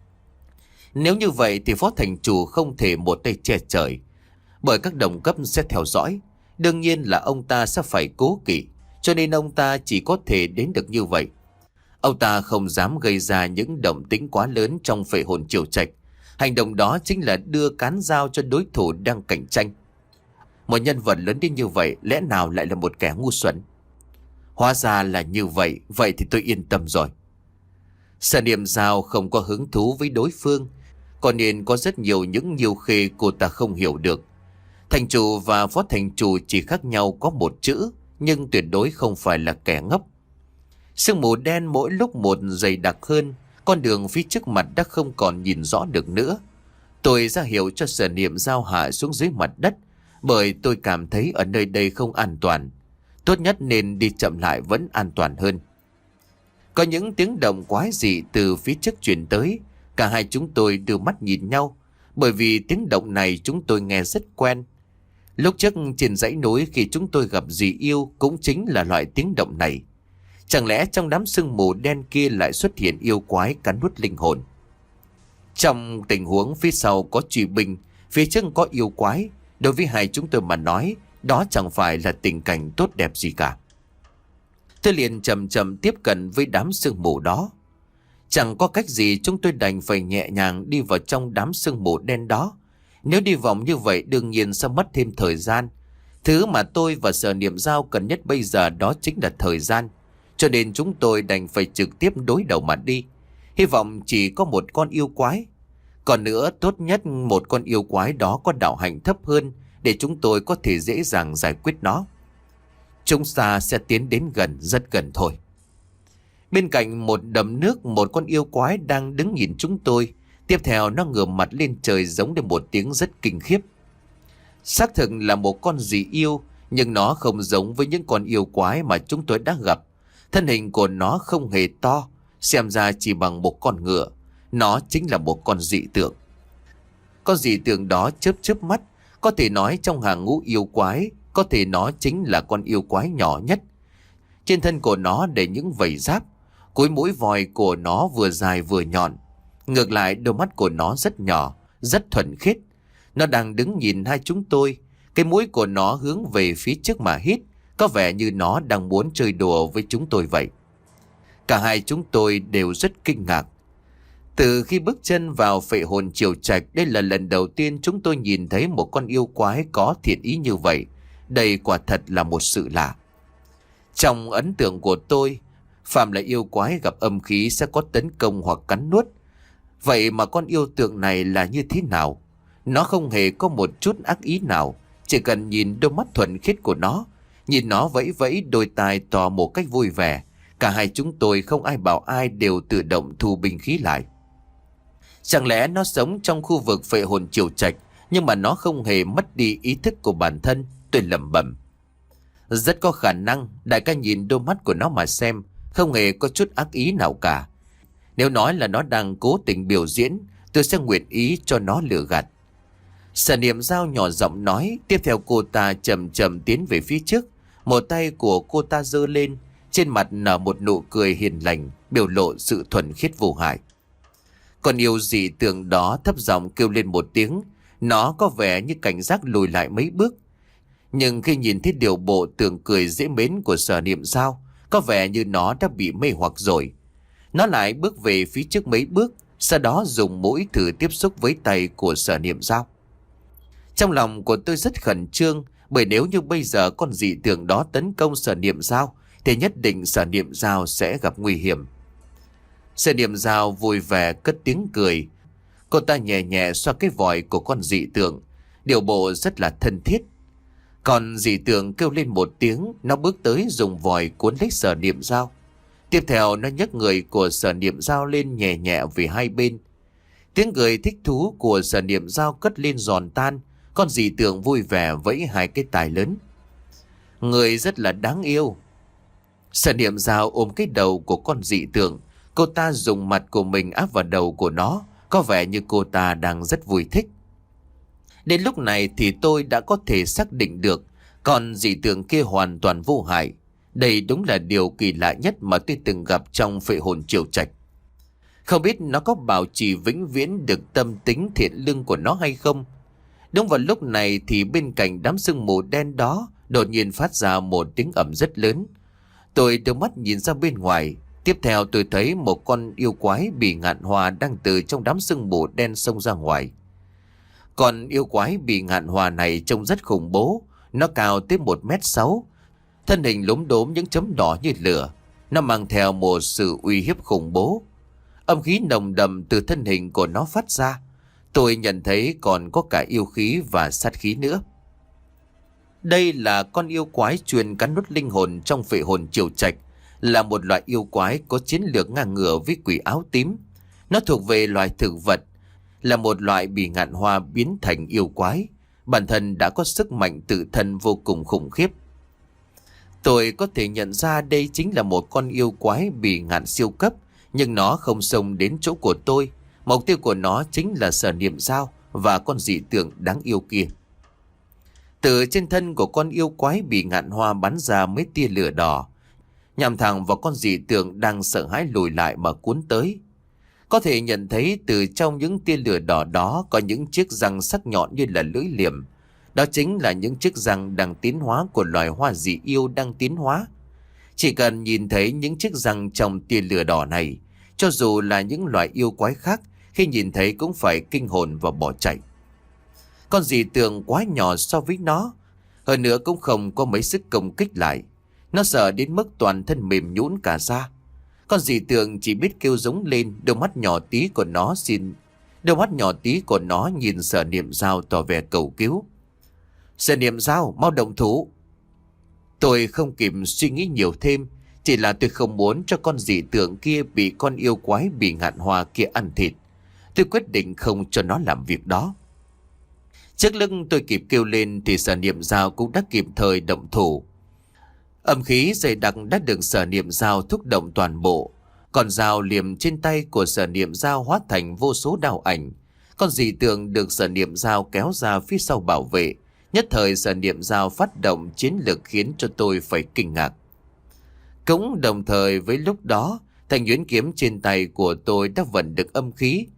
Nếu như vậy thì phó thành chủ không thể một tay che trời, bởi các đồng cấp sẽ theo dõi. Đương nhiên là ông ta sẽ phải cố kỵ, cho nên ông ta chỉ có thể đến được như vậy. Ông ta không dám gây ra những động tĩnh quá lớn trong phệ hồn triều trạch. Hành động đó chính là đưa cán dao cho đối thủ đang cạnh tranh. Một nhân vật lớn đến như vậy lẽ nào lại là một kẻ ngu xuẩn? Hóa ra là như vậy, vậy thì tôi yên tâm rồi. Sở Niệm Dao không có hứng thú với đối phương, còn nên có rất nhiều những nhiều khê cô ta không hiểu được. Thành chủ và phó thành chủ chỉ khác nhau có một chữ, nhưng tuyệt đối không phải là kẻ ngốc. Sương mù đen mỗi lúc một dày đặc hơn, con đường phía trước mặt đã không còn nhìn rõ được nữa. Tôi ra hiệu cho Sở Niệm Dao hạ xuống dưới mặt đất, bởi tôi cảm thấy ở nơi đây không an toàn. Tốt nhất nên đi chậm lại vẫn an toàn hơn. Có những tiếng động quái dị từ phía trước truyền tới. Cả hai chúng tôi đưa mắt nhìn nhau, bởi vì tiếng động này chúng tôi nghe rất quen. Lúc trước trên dãy núi khi chúng tôi gặp dì yêu cũng chính là loại tiếng động này. Chẳng lẽ trong đám sương mù đen kia lại xuất hiện yêu quái cắn nuốt linh hồn? Trong tình huống phía sau có truy binh, phía trước có yêu quái, đối với hai chúng tôi mà nói, đó chẳng phải là tình cảnh tốt đẹp gì cả. Tôi liền chậm chậm tiếp cận với đám sương mù đó. Chẳng có cách gì, chúng tôi đành phải nhẹ nhàng đi vào trong đám sương mù đen đó. Nếu đi vòng như vậy đương nhiên sẽ mất thêm thời gian. Thứ mà tôi và Sở Niệm Dao cần nhất bây giờ đó chính là thời gian. Cho nên chúng tôi đành phải trực tiếp đối đầu mà đi. Hy vọng chỉ có một con yêu quái. Còn nữa, tốt nhất một con yêu quái đó có đạo hạnh thấp hơn, để chúng tôi có thể dễ dàng giải quyết nó. Chúng ta sẽ tiến đến gần, rất gần thôi. Bên cạnh một đầm nước, một con yêu quái đang đứng nhìn chúng tôi. Tiếp theo nó ngửa mặt lên trời giống đến một tiếng rất kinh khiếp. Xác thực là một con dị yêu, nhưng nó không giống với những con yêu quái mà chúng tôi đã gặp. Thân hình của nó không hề to, xem ra chỉ bằng một con ngựa. Nó chính là một con dị tượng. Con dị tượng đó chớp chớp mắt, có thể nói trong hàng ngũ yêu quái, có thể nó chính là con yêu quái nhỏ nhất. Trên thân của nó để những vảy giáp, cuối mũi vòi của nó vừa dài vừa nhọn. Ngược lại đôi mắt của nó rất nhỏ, rất thuần khiết. Nó đang đứng nhìn hai chúng tôi. Cái mũi của nó hướng về phía trước mà hít, có vẻ như nó đang muốn chơi đùa với chúng tôi vậy. Cả hai chúng tôi đều rất kinh ngạc. Từ khi bước chân vào phệ hồn Triều Trạch, đây là lần đầu tiên chúng tôi nhìn thấy một con yêu quái có thiện ý như vậy. Đây quả thật là một sự lạ. Trong ấn tượng của tôi, phàm là yêu quái gặp âm khí sẽ có tấn công hoặc cắn nuốt. Vậy mà con yêu tượng này là như thế nào? Nó không hề có một chút ác ý nào. Chỉ cần nhìn đôi mắt thuần khiết của nó, nhìn nó vẫy vẫy đôi tai to một cách vui vẻ, cả hai chúng tôi không ai bảo ai đều tự động thu binh khí lại. Chẳng lẽ nó sống trong khu vực phệ hồn Triều Trạch, nhưng mà nó không hề mất đi ý thức của bản thân? Tôi lẩm bẩm. Rất có khả năng đại ca nhìn đôi mắt của nó mà xem, không hề có chút ác ý nào cả. Nếu nói là nó đang cố tình biểu diễn, tôi sẽ nguyện ý cho nó lừa gạt. Sở Niệm Dao nhỏ giọng nói. Tiếp theo cô ta chậm chậm tiến về phía trước. Một tay của cô ta giơ lên, trên mặt nở một nụ cười hiền lành, biểu lộ sự thuần khiết vô hại. Còn yêu dị tượng đó thấp giọng kêu lên một tiếng. Nó có vẻ như cảnh giác lùi lại mấy bước. Nhưng khi nhìn thấy điều bộ tường cười dễ mến của Sở Niệm Dao, có vẻ như nó đã bị mê hoặc rồi. Nó lại bước về phía trước mấy bước, sau đó dùng mũi thử tiếp xúc với tay của Sở Niệm Dao. Trong lòng của tôi rất khẩn trương, bởi nếu như bây giờ con dị tượng đó tấn công Sở Niệm Dao, thì nhất định Sở Niệm Dao sẽ gặp nguy hiểm. Sở Niệm Dao vui vẻ cất tiếng cười. Cô ta nhẹ nhẹ xoa cái vòi của con dị tượng, điều bộ rất là thân thiết. Còn dị tượng kêu lên một tiếng, nó bước tới dùng vòi cuốn lấy Sở Niệm Dao. Tiếp theo nó nhấc người của Sở Niệm Dao lên nhẹ nhẹ về hai bên. Tiếng cười thích thú của Sở Niệm Dao cất lên giòn tan. Con dị tượng vui vẻ vẫy hai cái tài lớn. Người rất là đáng yêu. Sở Niệm Dao ôm cái đầu của con dị tượng. Cô ta dùng mặt của mình áp vào đầu của nó, có vẻ như cô ta đang rất vui thích. Đến lúc này thì tôi đã có thể xác định được con dị tượng kia hoàn toàn vô hại. Đây đúng là điều kỳ lạ nhất mà tôi từng gặp trong phệ hồn Triều Trạch. Không biết nó có bảo trì vĩnh viễn được tâm tính thiện lương của nó hay không. Đúng vào lúc này thì bên cạnh đám sương mù đen đó đột nhiên phát ra một tiếng ầm rất lớn. Tôi đưa mắt nhìn ra bên ngoài. Tiếp theo tôi thấy một con yêu quái bị ngạn hoa đang từ trong đám sương mù đen xông ra ngoài. Con yêu quái bị ngạn hoa này trông rất khủng bố. Nó cao tới một mét sáu. Thân hình lốm đốm những chấm đỏ như lửa. Nó mang theo một sự uy hiếp khủng bố. Âm khí nồng đậm từ thân hình của nó phát ra. Tôi nhận thấy còn có cả yêu khí và sát khí nữa. Đây là con yêu quái chuyên cắn nuốt linh hồn trong phệ hồn Triều Trạch, là một loại yêu quái có chiến lược ngang ngửa với quỷ áo tím. Nó thuộc về loài thực vật, là một loại bị ngạn hoa biến thành yêu quái. Bản thân đã có sức mạnh tự thân vô cùng khủng khiếp. Tôi có thể nhận ra đây chính là một con yêu quái bị ngạn siêu cấp, nhưng nó không xông đến chỗ của tôi. Mục tiêu của nó chính là Sở Niệm Dao và con dị tượng đáng yêu kia. Từ trên thân của con yêu quái bị ngạn hoa bắn ra mấy tia lửa đỏ, nhằm thẳng vào con dị tượng đang sợ hãi lùi lại mà cuốn tới. Có thể nhận thấy từ trong những tia lửa đỏ đó có những chiếc răng sắc nhọn như là lưỡi liềm. Đó chính là những chiếc răng đang tiến hóa của loài hoa dị yêu đang tiến hóa. Chỉ cần nhìn thấy những chiếc răng trong tia lửa đỏ này, cho dù là những loài yêu quái khác, khi nhìn thấy cũng phải kinh hồn và bỏ chạy. Con dị tượng quá nhỏ so với nó, hơn nữa cũng không có mấy sức công kích lại. Nó sợ đến mức toàn thân mềm nhũn cả ra. Con dị tượng chỉ biết kêu giống lên. Đôi mắt nhỏ tí của nó xin Đôi mắt nhỏ tí của nó nhìn Sở Niệm Dao tỏ vẻ cầu cứu. Sở Niệm Dao, mau động thủ. Tôi không kịp suy nghĩ nhiều thêm. Chỉ là tôi không muốn cho con dị tượng kia bị con yêu quái bị ngạn hoa kia ăn thịt. Tôi quyết định không cho nó làm việc đó. Trước lưng tôi kịp kêu lên thì Sở Niệm Dao cũng đã kịp thời động thủ. Âm khí dày đặc đã được Sở Niệm Dao thúc động toàn bộ. Con dao liềm trên tay của Sở Niệm Dao hóa thành vô số đao ảnh. Con dị tượng được Sở Niệm Dao kéo ra phía sau bảo vệ. Nhất thời Sở Niệm Dao phát động chiến lực khiến cho tôi phải kinh ngạc. Cũng đồng thời với lúc đó, thanh nhuyễn kiếm trên tay của tôi đã vận được âm khí.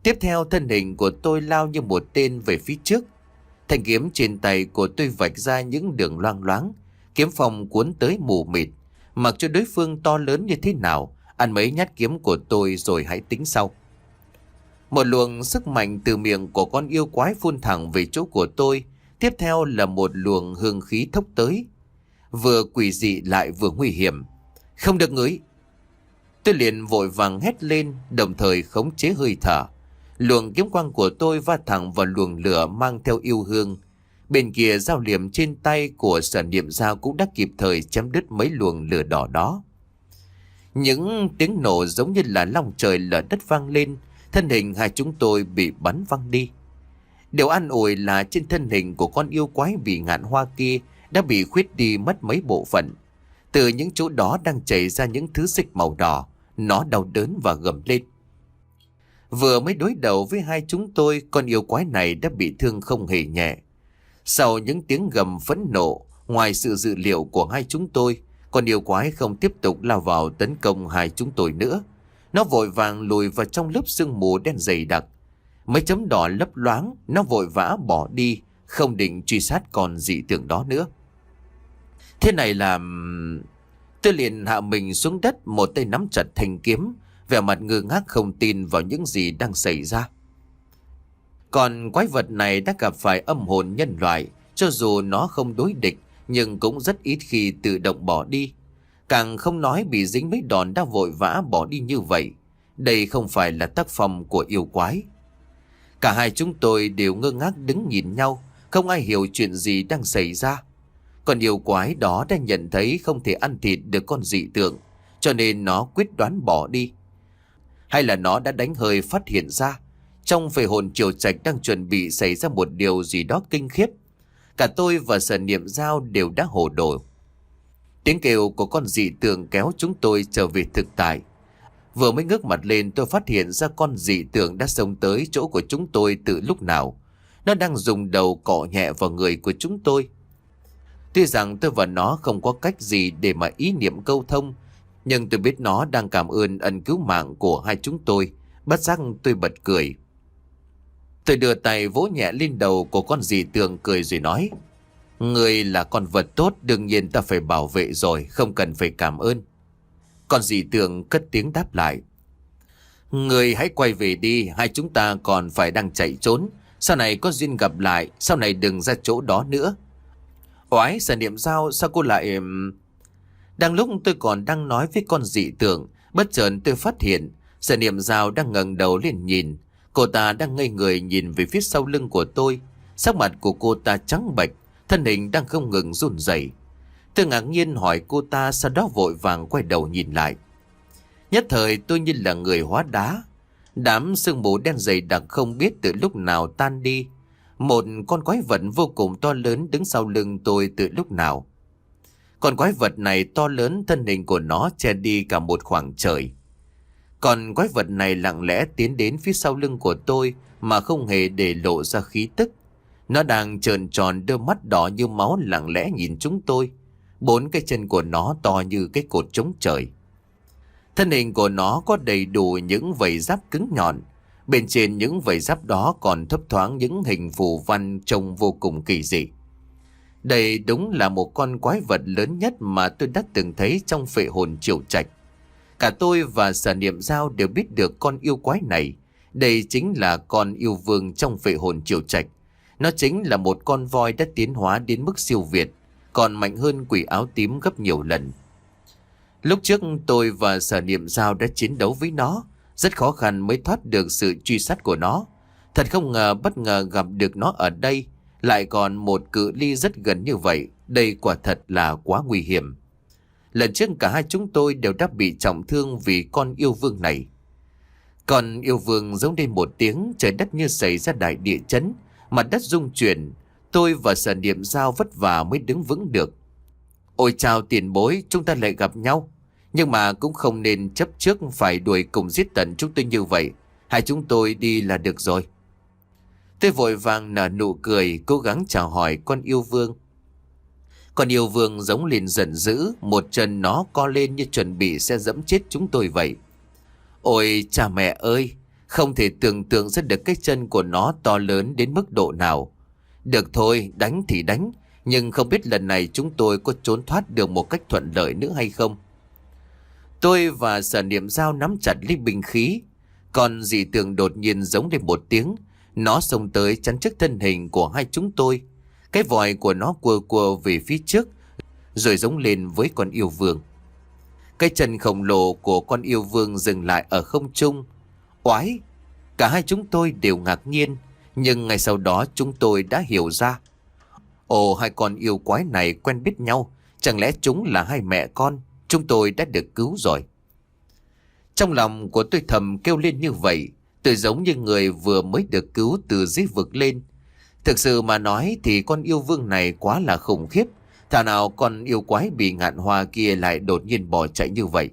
Tiếp theo thân hình của tôi lao như một tên về phía trước. Thanh kiếm trên tay của tôi vạch ra những đường loang loáng, kiếm phong cuốn tới mù mịt. Mặc cho đối phương to lớn như thế nào, ăn mấy nhát kiếm của tôi rồi hãy tính sau. Một luồng sức mạnh từ miệng của con yêu quái phun thẳng về chỗ của tôi. Tiếp theo là một luồng hương khí thốc tới, vừa quỷ dị lại vừa nguy hiểm. Không được ngửi. Tôi liền vội vàng hét lên, đồng thời khống chế hơi thở. Luồng kiếm quang của tôi va thẳng vào luồng lửa mang theo yêu hương. Bên kia dao liềm trên tay của Sở Niệm Dao cũng đã kịp thời chém đứt mấy luồng lửa đỏ đó. Những tiếng nổ giống như là long trời lở đất vang lên. Thân hình hai chúng tôi bị bắn văng đi. Điều an ủi là trên thân hình của con yêu quái bị ngạn hoa kia đã bị khuyết đi mất mấy bộ phận. Từ những chỗ đó đang chảy ra những thứ dịch màu đỏ. Nó đau đớn và gầm lên. Vừa mới đối đầu với hai chúng tôi, con yêu quái này đã bị thương không hề nhẹ. Sau những tiếng gầm phẫn nộ, ngoài sự dự liệu của hai chúng tôi, con yêu quái không tiếp tục lao vào tấn công hai chúng tôi nữa. Nó vội vàng lùi vào trong lớp sương mù đen dày đặc. Mấy chấm đỏ lấp loáng, nó vội vã bỏ đi, không định truy sát con dị tượng đó nữa. Thế này làm... Tôi liền hạ mình xuống đất, một tay nắm chặt thanh kiếm, vẻ mặt ngơ ngác không tin vào những gì đang xảy ra. Còn quái vật này đã gặp phải âm hồn nhân loại, cho dù nó không đối địch, nhưng cũng rất ít khi tự động bỏ đi. Càng không nói bị dính mấy đòn đã vội vã bỏ đi như vậy. Đây không phải là tác phong của yêu quái. Cả hai chúng tôi đều ngơ ngác đứng nhìn nhau, không ai hiểu chuyện gì đang xảy ra. Còn yêu quái đó đã nhận thấy không thể ăn thịt được con dị tượng, cho nên nó quyết đoán bỏ đi. Hay là nó đã đánh hơi phát hiện ra trong phệ hồn triều trạch đang chuẩn bị xảy ra một điều gì đó kinh khiếp. Cả tôi và Sở Niệm Dao đều đã hồ đồ. Tiếng kêu của con dị tượng kéo chúng tôi trở về thực tại. Vừa mới ngước mặt lên, tôi phát hiện ra con dị tượng đã xông tới chỗ của chúng tôi từ lúc nào. Nó đang dùng đầu cọ nhẹ vào người của chúng tôi. Tuy rằng tôi và nó không có cách gì để mà ý niệm câu thông, nhưng tôi biết nó đang cảm ơn ân cứu mạng của hai chúng tôi. Bất giác tôi bật cười. Tôi đưa tay vỗ nhẹ lên đầu của con dị tượng cười rồi nói: Người là con vật tốt, đương nhiên ta phải bảo vệ rồi, không cần phải cảm ơn. Con dị tượng cất tiếng đáp lại: Người hãy quay về đi, hai chúng ta còn phải đang chạy trốn. Sau này có duyên gặp lại, sau này đừng ra chỗ đó nữa. Oái, Sở Niệm Dao, sao cô lại... Đang lúc tôi còn đang nói với con dị tượng, bất chợt tôi phát hiện Sở Niệm Dao đang ngẩng đầu lên nhìn. Cô ta đang ngây người nhìn về phía sau lưng của tôi. Sắc mặt của cô ta trắng bệch, thân hình đang không ngừng run rẩy. Tôi ngạc nhiên hỏi cô ta, sau đó vội vàng quay đầu nhìn lại. Nhất thời tôi như là người hóa đá. Đám sương mù đen dày đặc không biết từ lúc nào tan đi. Một con quái vật vô cùng to lớn đứng sau lưng tôi từ lúc nào. Con quái vật này to lớn, thân hình của nó che đi cả một khoảng trời. Còn quái vật này lặng lẽ tiến đến phía sau lưng của tôi mà không hề để lộ ra khí tức. Nó đang trợn tròn đôi mắt đỏ như máu lặng lẽ nhìn chúng tôi. Bốn cái chân của nó to như cái cột trống trời. Thân hình của nó có đầy đủ những vảy giáp cứng nhọn. Bên trên những vảy giáp đó còn thấp thoáng những hình phù văn trông vô cùng kỳ dị. Đây đúng là một con quái vật lớn nhất mà tôi đã từng thấy trong phệ hồn triều trạch. Cả tôi và Sở Niệm Dao đều biết được con yêu quái này. Đây chính là con yêu vương trong phệ hồn triều trạch. Nó chính là một con voi đã tiến hóa đến mức siêu việt, còn mạnh hơn quỷ áo tím gấp nhiều lần. Lúc trước tôi và Sở Niệm Dao đã chiến đấu với nó, rất khó khăn mới thoát được sự truy sát của nó. Thật không ngờ bất ngờ gặp được nó ở đây, lại còn một cự ly rất gần như vậy. Đây quả thật là quá nguy hiểm. Lần trước cả hai chúng tôi đều đã bị trọng thương vì con yêu vương này. Con yêu vương giống lên một tiếng, trời đất như xảy ra đại địa chấn, mặt đất rung chuyển. Tôi và Sở Niệm Dao vất vả mới đứng vững được. Ôi chào tiền bối, chúng ta lại gặp nhau. Nhưng mà cũng không nên chấp trước phải đuổi cùng giết tận chúng tôi như vậy. Hai chúng tôi đi là được rồi. Tôi vội vàng nở nụ cười, cố gắng chào hỏi con yêu vương. Con yêu vương giống lên giận dữ, một chân nó co lên như chuẩn bị sẽ dẫm chết chúng tôi vậy. Ôi cha mẹ ơi, Không thể tưởng tượng ra được cái chân của nó to lớn đến mức độ nào. Được thôi, đánh thì đánh, nhưng không biết lần này chúng tôi có trốn thoát được một cách thuận lợi nữa hay không. Tôi và Sở Niệm Dao nắm chặt lấy binh khí. Còn dị tượng đột nhiên giống lên một tiếng. Nó xông tới chắn trước thân hình của hai chúng tôi. Cái vòi của nó quơ quơ về phía trước, rồi giống lên với con yêu vương. Cái chân khổng lồ của con yêu vương dừng lại ở không trung. Oái! Cả hai chúng tôi đều ngạc nhiên, nhưng ngay sau đó chúng tôi đã hiểu ra. Ồ, hai con yêu quái này quen biết nhau. Chẳng lẽ chúng là hai mẹ con? Chúng tôi đã được cứu rồi. Trong lòng của tôi thầm kêu lên như vậy. Tôi giống như người vừa mới được cứu từ dưới vực lên. Thực sự mà nói thì con yêu vương này quá là khủng khiếp. Thảo nào con yêu quái bị ngạn hoa kia lại đột nhiên bỏ chạy như vậy.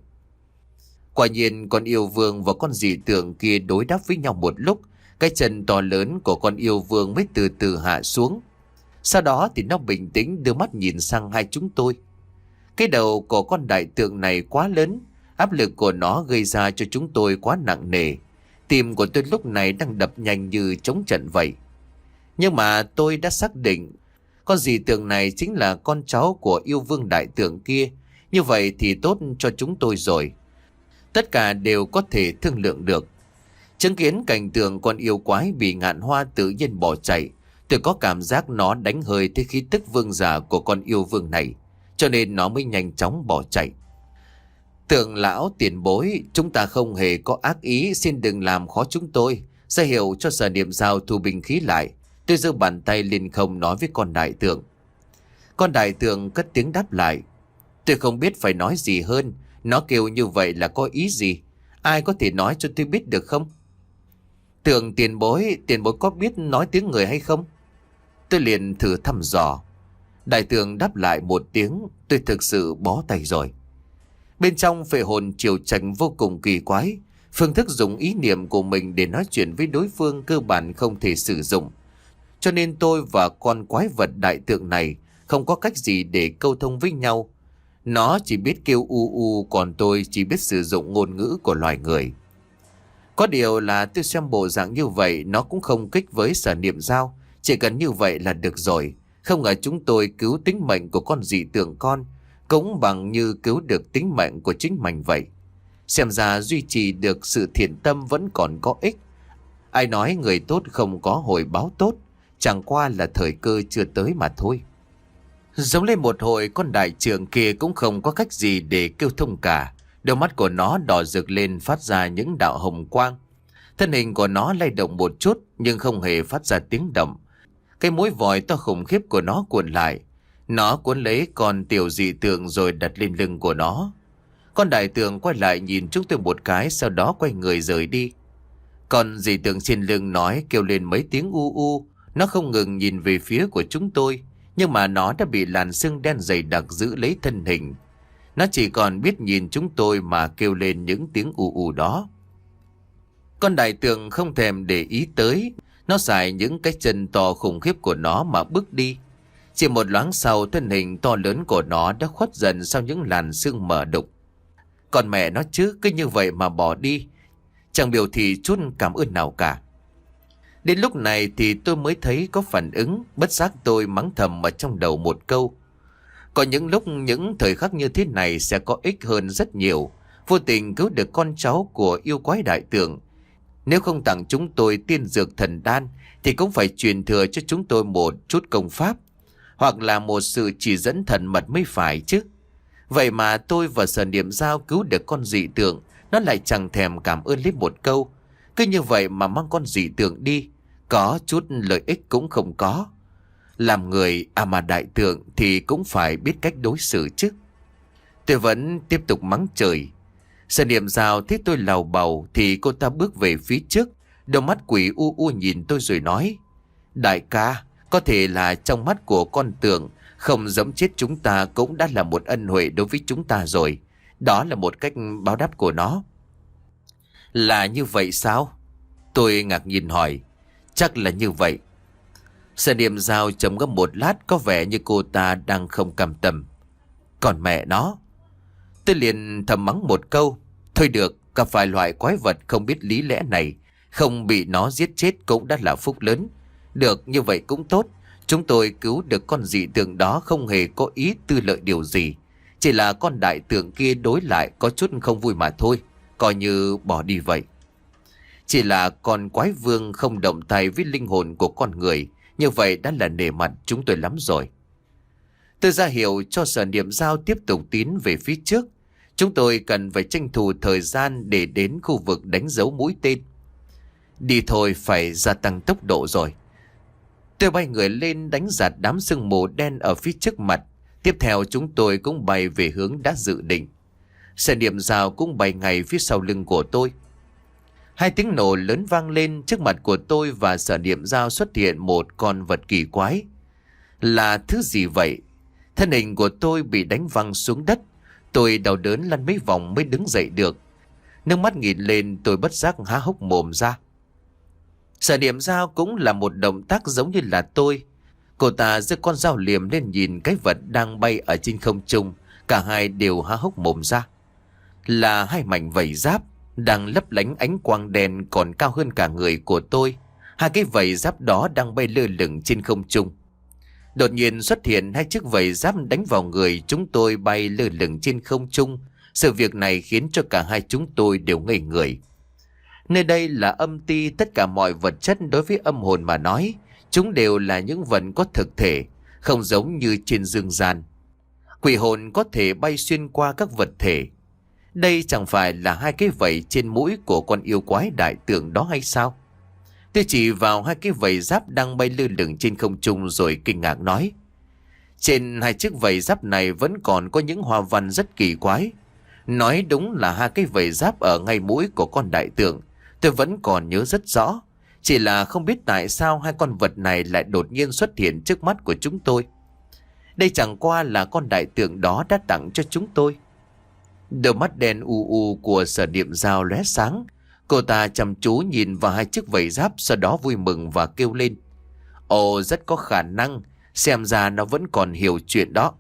Quả nhiên con yêu vương và con dị tượng kia đối đáp với nhau một lúc. Cái chân to lớn của con yêu vương mới từ từ hạ xuống. Sau đó thì nó bình tĩnh đưa mắt nhìn sang hai chúng tôi. Cái đầu của con đại tượng này quá lớn. Áp lực của nó gây ra cho chúng tôi quá nặng nề. Tim của tôi lúc này đang đập nhanh như trống trận vậy. Nhưng mà tôi đã xác định con dị tượng này chính là con cháu của yêu vương đại tượng kia. Như vậy thì tốt cho chúng tôi rồi. Tất cả đều có thể thương lượng được. Chứng kiến cảnh tượng con yêu quái bị ngạn hoa tự nhiên bỏ chạy, tôi có cảm giác nó đánh hơi tới khí tức vương giả của con yêu vương này, cho nên nó mới nhanh chóng bỏ chạy. Tưởng lão tiền bối, chúng ta không hề có ác ý, xin đừng làm khó chúng tôi. Ra hiệu cho Sở Niệm Dao thu binh khí lại. Tôi giơ bàn tay lên không nói với con đại tượng. Con đại tượng cất tiếng đáp lại. Tôi không biết phải nói gì hơn. Nó kêu như vậy là có ý gì? Ai có thể nói cho tôi biết được không? Tưởng tiền bối, tiền bối có biết nói tiếng người hay không? Tôi liền thử thăm dò. Đại tượng đáp lại một tiếng. Tôi thực sự bó tay rồi. Bên trong phệ hồn triều trạch vô cùng kỳ quái. Phương thức dùng ý niệm của mình để nói chuyện với đối phương cơ bản không thể sử dụng. Cho nên tôi và con quái vật đại tượng này không có cách gì để câu thông với nhau. Nó chỉ biết kêu u u, còn tôi chỉ biết sử dụng ngôn ngữ của loài người. Có điều là tôi xem bộ dạng như vậy nó cũng không kích với Sở Niệm Dao. Chỉ cần như vậy là được rồi. Không ngờ chúng tôi cứu tính mệnh của con dị tượng con cũng bằng như cứu được tính mệnh của chính mình vậy. Xem ra duy trì được sự thiện tâm vẫn còn có ích. Ai nói người tốt không có hồi báo tốt, chẳng qua là thời cơ chưa tới mà thôi. Giống lên một hồi, con đại trưởng kia cũng không có cách gì để kêu thông cả. Đôi mắt của nó đỏ rực lên phát ra những đạo hồng quang. Thân hình của nó lay động một chút nhưng không hề phát ra tiếng động. Cái mũi vòi to khủng khiếp của nó cuộn lại. Nó cuốn lấy con tiểu dị tượng rồi đặt lên lưng của nó. Con đại tượng quay lại nhìn chúng tôi một cái, sau đó quay người rời đi. Còn dị tượng trên lưng nói kêu lên mấy tiếng u u. Nó không ngừng nhìn về phía của chúng tôi. Nhưng mà nó đã bị làn sương đen dày đặc giữ lấy thân hình. Nó chỉ còn biết nhìn chúng tôi mà kêu lên những tiếng u u đó. Con đại tượng không thèm để ý tới. Nó xài những cái chân to khủng khiếp của nó mà bước đi. Chỉ một loáng sau, thân hình to lớn của nó đã khuất dần sau những làn sương mờ đục. Còn mẹ nó chứ, cứ như vậy mà bỏ đi, chẳng biểu thị chút cảm ơn nào cả. Đến lúc này thì tôi mới thấy có phản ứng. Bất giác tôi mắng thầm ở trong đầu một câu. Có những lúc những thời khắc như thế này sẽ có ích hơn rất nhiều. Vô tình cứu được con cháu của yêu quái đại tượng. Nếu không tặng chúng tôi tiên dược thần đan thì cũng phải truyền thừa cho chúng tôi một chút công pháp, hoặc là một sự chỉ dẫn thần mật mới phải chứ. Vậy mà tôi và Sở Niệm Dao cứu được con dị tượng, nó lại chẳng thèm cảm ơn lấy một câu. Cứ như vậy mà mang con dị tượng đi, có chút lợi ích cũng không có. Làm người à mà đại tượng thì cũng phải biết cách đối xử chứ. Tôi vẫn tiếp tục mắng trời. Sở Niệm Dao thấy tôi lào bầu thì cô ta bước về phía trước, đôi mắt quỷ u u nhìn tôi rồi nói: Đại ca, có thể là trong mắt của con tượng, không giẫm chết chúng ta cũng đã là một ân huệ đối với chúng ta rồi. Đó là một cách báo đáp của nó. Là như vậy sao? Tôi ngạc nhiên hỏi. Chắc là như vậy. Sở Niệm Dao trầm ngâm một lát, có vẻ như cô ta đang không cam tâm. Còn mẹ nó. Tôi liền thầm mắng một câu. Thôi được, gặp phải loại quái vật không biết lý lẽ này Không bị nó giết chết cũng đã là phúc lớn. Được, như vậy cũng tốt. Chúng tôi cứu được con dị tượng đó không hề có ý tư lợi điều gì. Chỉ là con đại tượng kia đối lại có chút không vui mà thôi. Coi như bỏ đi vậy. Chỉ là con quái vương không động tay với linh hồn của con người. Như vậy đã là nể mặt chúng tôi lắm rồi. Tôi ra hiệu cho Sở Niệm Dao tiếp tục tiến về phía trước. Chúng tôi cần phải tranh thủ thời gian để đến khu vực đánh dấu mũi tên. Đi thôi, phải gia tăng tốc độ rồi. Tôi bay người lên đánh giạt đám sương mù đen ở phía trước mặt. Tiếp theo chúng tôi cũng bay về hướng đã dự định. Sở Niệm Dao cũng bay ngay phía sau lưng của tôi. Hai tiếng nổ lớn vang lên, trước mặt của tôi và Sở Niệm Dao xuất hiện một con vật kỳ quái. Là thứ gì vậy? Thân hình của tôi bị đánh văng xuống đất. Tôi đau đớn lăn mấy vòng mới đứng dậy được. Nước mắt nhìn lên, tôi bất giác há hốc mồm ra. Sở Niệm Dao cũng là một động tác giống như là tôi. Cô ta giơ con dao liềm lên nhìn cái vật đang bay ở trên không trung. Cả hai đều há hốc mồm ra. Là hai mảnh vảy giáp đang lấp lánh ánh quang đen còn cao hơn cả người của tôi. Hai cái vảy giáp đó đang bay lơ lửng trên không trung. Đột nhiên xuất hiện hai chiếc vảy giáp đánh vào người chúng tôi bay lơ lửng trên không trung. Sự việc này khiến cho cả hai chúng tôi đều ngây người. Nơi đây là âm ti, tất cả mọi vật chất đối với âm hồn mà nói, chúng đều là những vật có thực thể, không giống như trên dương gian. Quỷ hồn có thể bay xuyên qua các vật thể. Đây chẳng phải là hai cái vảy trên mũi của con yêu quái đại tượng đó hay sao? Tôi chỉ vào hai cái vảy giáp đang bay lơ lửng trên không trung rồi kinh ngạc nói. Trên hai chiếc vảy giáp này vẫn còn có những hoa văn rất kỳ quái. Nói đúng là hai cái vảy giáp ở ngay mũi của con đại tượng. Tôi vẫn còn nhớ rất rõ. Chỉ là không biết tại sao hai con vật này lại đột nhiên xuất hiện trước mắt của chúng tôi. Đây chẳng qua là con đại tượng đó đã tặng cho chúng tôi. Đôi mắt đen u u của Sở Niệm Dao lóe sáng. Cô ta chăm chú nhìn vào hai chiếc vảy giáp, sau đó vui mừng và kêu lên. Ồ, rất có khả năng. Xem ra nó vẫn còn hiểu chuyện đó.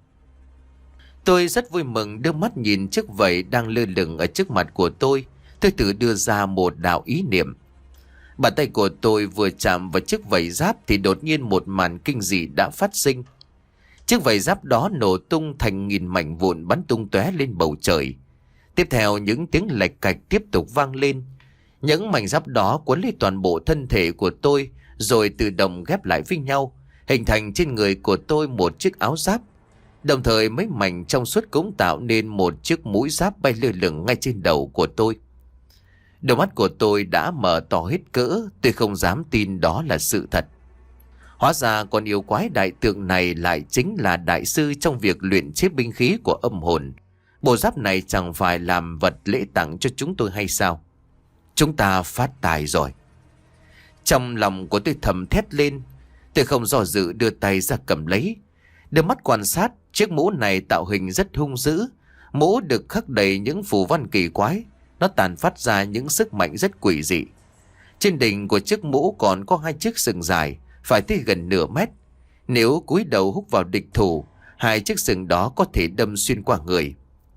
Tôi rất vui mừng đưa mắt nhìn chiếc vảy đang lơ lửng ở trước mặt của tôi. Tôi tự đưa ra một đạo ý niệm. Bàn tay của tôi vừa chạm vào chiếc vảy giáp thì đột nhiên một màn kinh dị đã phát sinh. Chiếc vảy giáp đó nổ tung thành nghìn mảnh vụn bắn tung tóe lên bầu trời. Tiếp theo những tiếng lạch cạch tiếp tục vang lên. Những mảnh giáp đó cuốn lấy toàn bộ thân thể của tôi rồi tự động ghép lại với nhau, hình thành trên người của tôi một chiếc áo giáp. Đồng thời mấy mảnh trong suốt cũng tạo nên một chiếc mũi giáp bay lơ lửng ngay trên đầu của tôi. Đôi mắt của tôi đã mở to hết cỡ, tôi không dám tin đó là sự thật. Hóa ra con yêu quái đại tượng này lại chính là đại sư trong việc luyện chế binh khí của âm hồn. Bộ giáp này chẳng phải làm vật lễ tặng cho chúng tôi hay sao? Chúng ta phát tài rồi. Trong lòng của tôi thầm thét lên. Tôi không do dự đưa tay ra cầm lấy. Đưa mắt quan sát, chiếc mũ này tạo hình rất hung dữ. Mũ được khắc đầy những phù văn kỳ quái. Nó tàn phát ra những sức mạnh rất quỷ dị. Trên đỉnh của chiếc mũ còn có hai chiếc sừng dài, phải tới gần nửa mét. Nếu cúi đầu húc vào địch thủ, hai chiếc sừng đó có thể đâm xuyên qua người.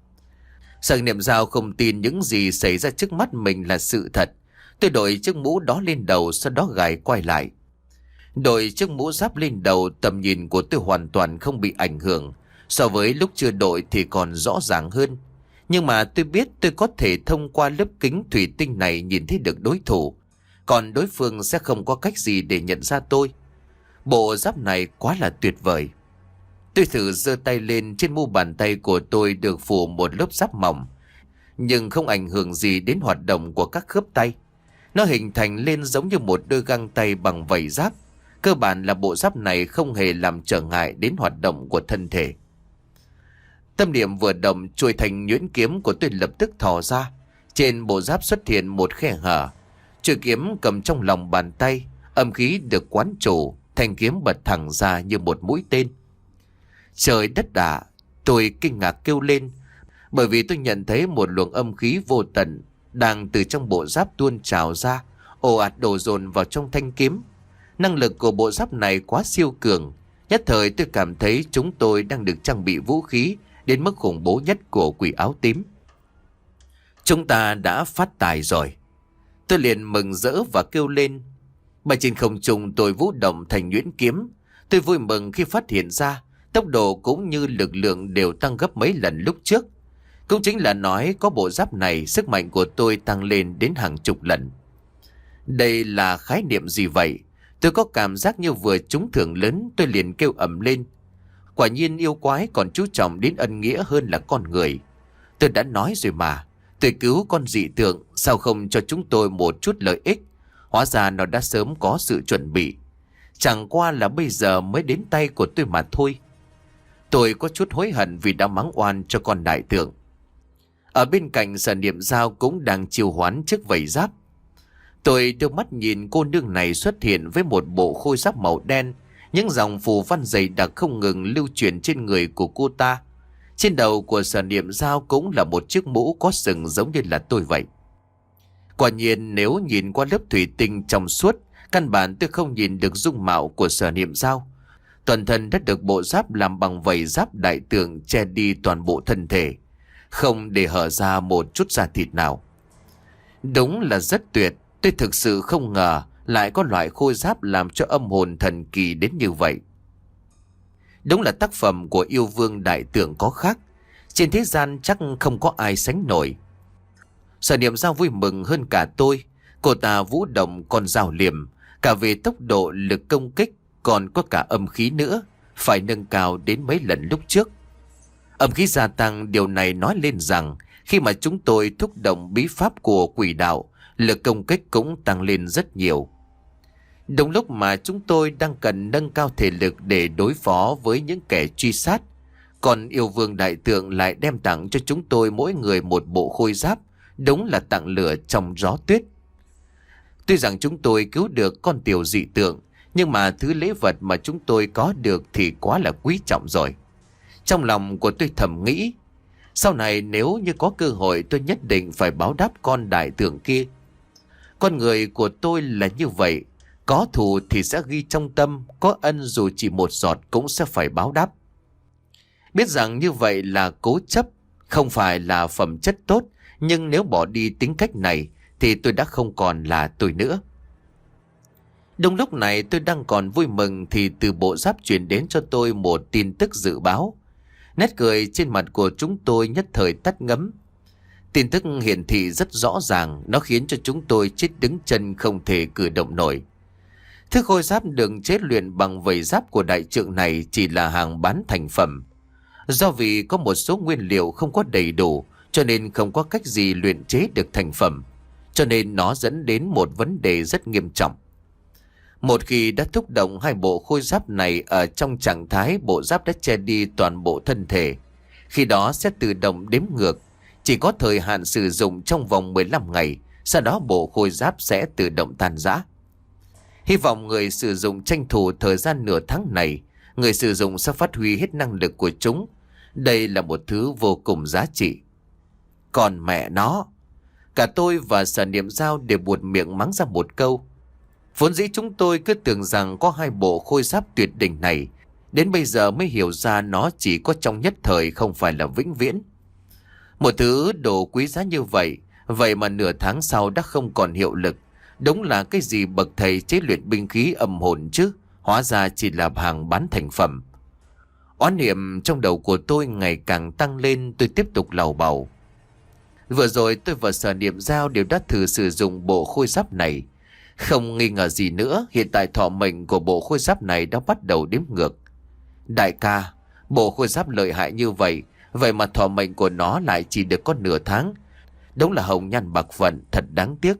Sở Niệm Dao không tin những gì xảy ra trước mắt mình là sự thật. Tôi đội chiếc mũ đó lên đầu, sau đó gài quay lại. Đội chiếc mũ giáp lên đầu, tầm nhìn của tôi hoàn toàn không bị ảnh hưởng. So với lúc chưa đội thì còn rõ ràng hơn. Nhưng mà tôi biết tôi có thể thông qua lớp kính thủy tinh này nhìn thấy được đối thủ. Còn đối phương sẽ không có cách gì để nhận ra tôi. Bộ giáp này quá là tuyệt vời. Tôi thử giơ tay lên, trên mu bàn tay của tôi được phủ một lớp giáp mỏng. Nhưng không ảnh hưởng gì đến hoạt động của các khớp tay. Nó hình thành lên giống như một đôi găng tay bằng vảy giáp. Cơ bản là bộ giáp này không hề làm trở ngại đến hoạt động của thân thể. Tâm niệm vừa động, chuôi thành nhuyễn kiếm của tôi lập tức thò ra. Trên bộ giáp xuất hiện một khe hở. Chuôi kiếm cầm trong lòng bàn tay, âm khí được quán chủ, thanh kiếm bật thẳng ra như một mũi tên. Trời đất ạ! Tôi kinh ngạc kêu lên, bởi vì tôi nhận thấy một luồng âm khí vô tận đang từ trong bộ giáp tuôn trào ra, ồ ạt đổ dồn vào trong thanh kiếm. Năng lực của bộ giáp này quá siêu cường. Nhất thời tôi cảm thấy chúng tôi đang được trang bị vũ khí đến mức khủng bố nhất của quỷ áo tím. Chúng ta đã phát tài rồi. Tôi liền mừng rỡ và kêu lên. Bay trên không trung tôi vũ động thành nhuyễn kiếm. Tôi vui mừng khi phát hiện ra tốc độ cũng như lực lượng đều tăng gấp mấy lần lúc trước. Cũng chính là nói có bộ giáp này, sức mạnh của tôi tăng lên đến hàng chục lần. Đây là khái niệm gì vậy? Tôi có cảm giác như vừa trúng thưởng lớn. Tôi liền kêu ầm lên. Quả nhiên yêu quái còn chú trọng đến ân nghĩa hơn là con người. Tôi đã nói rồi mà, tôi cứu con dị tượng, sao không cho chúng tôi một chút lợi ích? Hóa ra nó đã sớm có sự chuẩn bị. Chẳng qua là bây giờ mới đến tay của tôi mà thôi. Tôi có chút hối hận vì đã mắng oan cho con đại tượng. Ở bên cạnh Sở Niệm Dao cũng đang chiêu hoán chiếc vảy giáp. Tôi đưa mắt nhìn cô nương này xuất hiện với một bộ khôi giáp màu đen. Những dòng phù văn dày đặc không ngừng lưu truyền trên người của cô ta. Trên đầu của Sở Niệm Dao cũng là một chiếc mũ có sừng giống như là tôi vậy. Quả nhiên nếu nhìn qua lớp thủy tinh trong suốt, căn bản tôi không nhìn được dung mạo của Sở Niệm Dao. Toàn thân đã được bộ giáp làm bằng vảy giáp đại tượng che đi toàn bộ thân thể, không để hở ra một chút da thịt nào. Đúng là rất tuyệt. Tôi thực sự không ngờ lại có loại khôi giáp làm cho âm hồn thần kỳ đến như vậy. Đúng là tác phẩm của yêu vương đại tượng có khác. Trên thế gian chắc không có ai sánh nổi. Sở Niệm Dao vui mừng hơn cả tôi. Cô ta vũ động con dao liềm, cả về tốc độ, lực công kích, còn có cả âm khí nữa, phải nâng cao đến mấy lần lúc trước. Âm khí gia tăng, điều này nói lên rằng khi mà chúng tôi thúc động bí pháp của quỷ đạo, lực công kích cũng tăng lên rất nhiều. Đúng lúc mà chúng tôi đang cần nâng cao thể lực để đối phó với những kẻ truy sát, còn yêu vương đại tượng lại đem tặng cho chúng tôi mỗi người một bộ khôi giáp, đúng là tặng lửa trong gió tuyết. Tuy rằng chúng tôi cứu được con tiểu dị tượng, nhưng mà thứ lễ vật mà chúng tôi có được thì quá là quý trọng rồi. Trong lòng của tôi thầm nghĩ, sau này nếu như có cơ hội tôi nhất định phải báo đáp con đại tượng kia. Con người của tôi là như vậy, có thù thì sẽ ghi trong tâm, có ân dù chỉ một giọt cũng sẽ phải báo đáp. Biết rằng như vậy là cố chấp, không phải là phẩm chất tốt, nhưng nếu bỏ đi tính cách này thì tôi đã không còn là tôi nữa. Đúng lúc này tôi đang còn vui mừng thì từ bộ giáp truyền đến cho tôi một tin tức dự báo. Nét cười trên mặt của chúng tôi nhất thời tắt ngấm. Tin tức hiển thị rất rõ ràng, nó khiến cho chúng tôi chết đứng chân không thể cử động nổi. Thứ khôi giáp được chế luyện bằng vảy giáp của đại trượng này chỉ là hàng bán thành phẩm. Do vì có một số nguyên liệu không có đầy đủ, cho nên không có cách gì luyện chế được thành phẩm. Cho nên nó dẫn đến một vấn đề rất nghiêm trọng. Một khi đã thúc động hai bộ khôi giáp này ở trong trạng thái bộ giáp đã che đi toàn bộ thân thể, khi đó sẽ tự động đếm ngược, chỉ có thời hạn sử dụng trong vòng mười lăm ngày, sau đó bộ khôi giáp sẽ tự động tan rã. Hy vọng người sử dụng tranh thủ thời gian nửa tháng này, người sử dụng sẽ phát huy hết năng lực của chúng. Đây là một thứ vô cùng giá trị. Còn mẹ nó, cả tôi và Sở Niệm Dao đều buột miệng mắng ra một câu. Vốn dĩ chúng tôi cứ tưởng rằng có hai bộ khôi giáp tuyệt đỉnh này, đến bây giờ mới hiểu ra nó chỉ có trong nhất thời, không phải là vĩnh viễn. Một thứ đồ quý giá như vậy, vậy mà nửa tháng sau đã không còn hiệu lực. Đúng là cái gì bậc thầy chế luyện binh khí âm hồn chứ, hóa ra chỉ là hàng bán thành phẩm. Oán niệm trong đầu của tôi ngày càng tăng lên, tôi tiếp tục lầu bầu. Vừa rồi tôi và Sở Niệm Dao đều đã thử sử dụng bộ khôi giáp này. Không nghi ngờ gì nữa, hiện tại thọ mệnh của bộ khôi giáp này đã bắt đầu đếm ngược. Đại ca, bộ khôi giáp lợi hại như vậy, vậy mà thọ mệnh của nó lại chỉ được có nửa tháng. Đúng là hồng nhan bạc phận, thật đáng tiếc.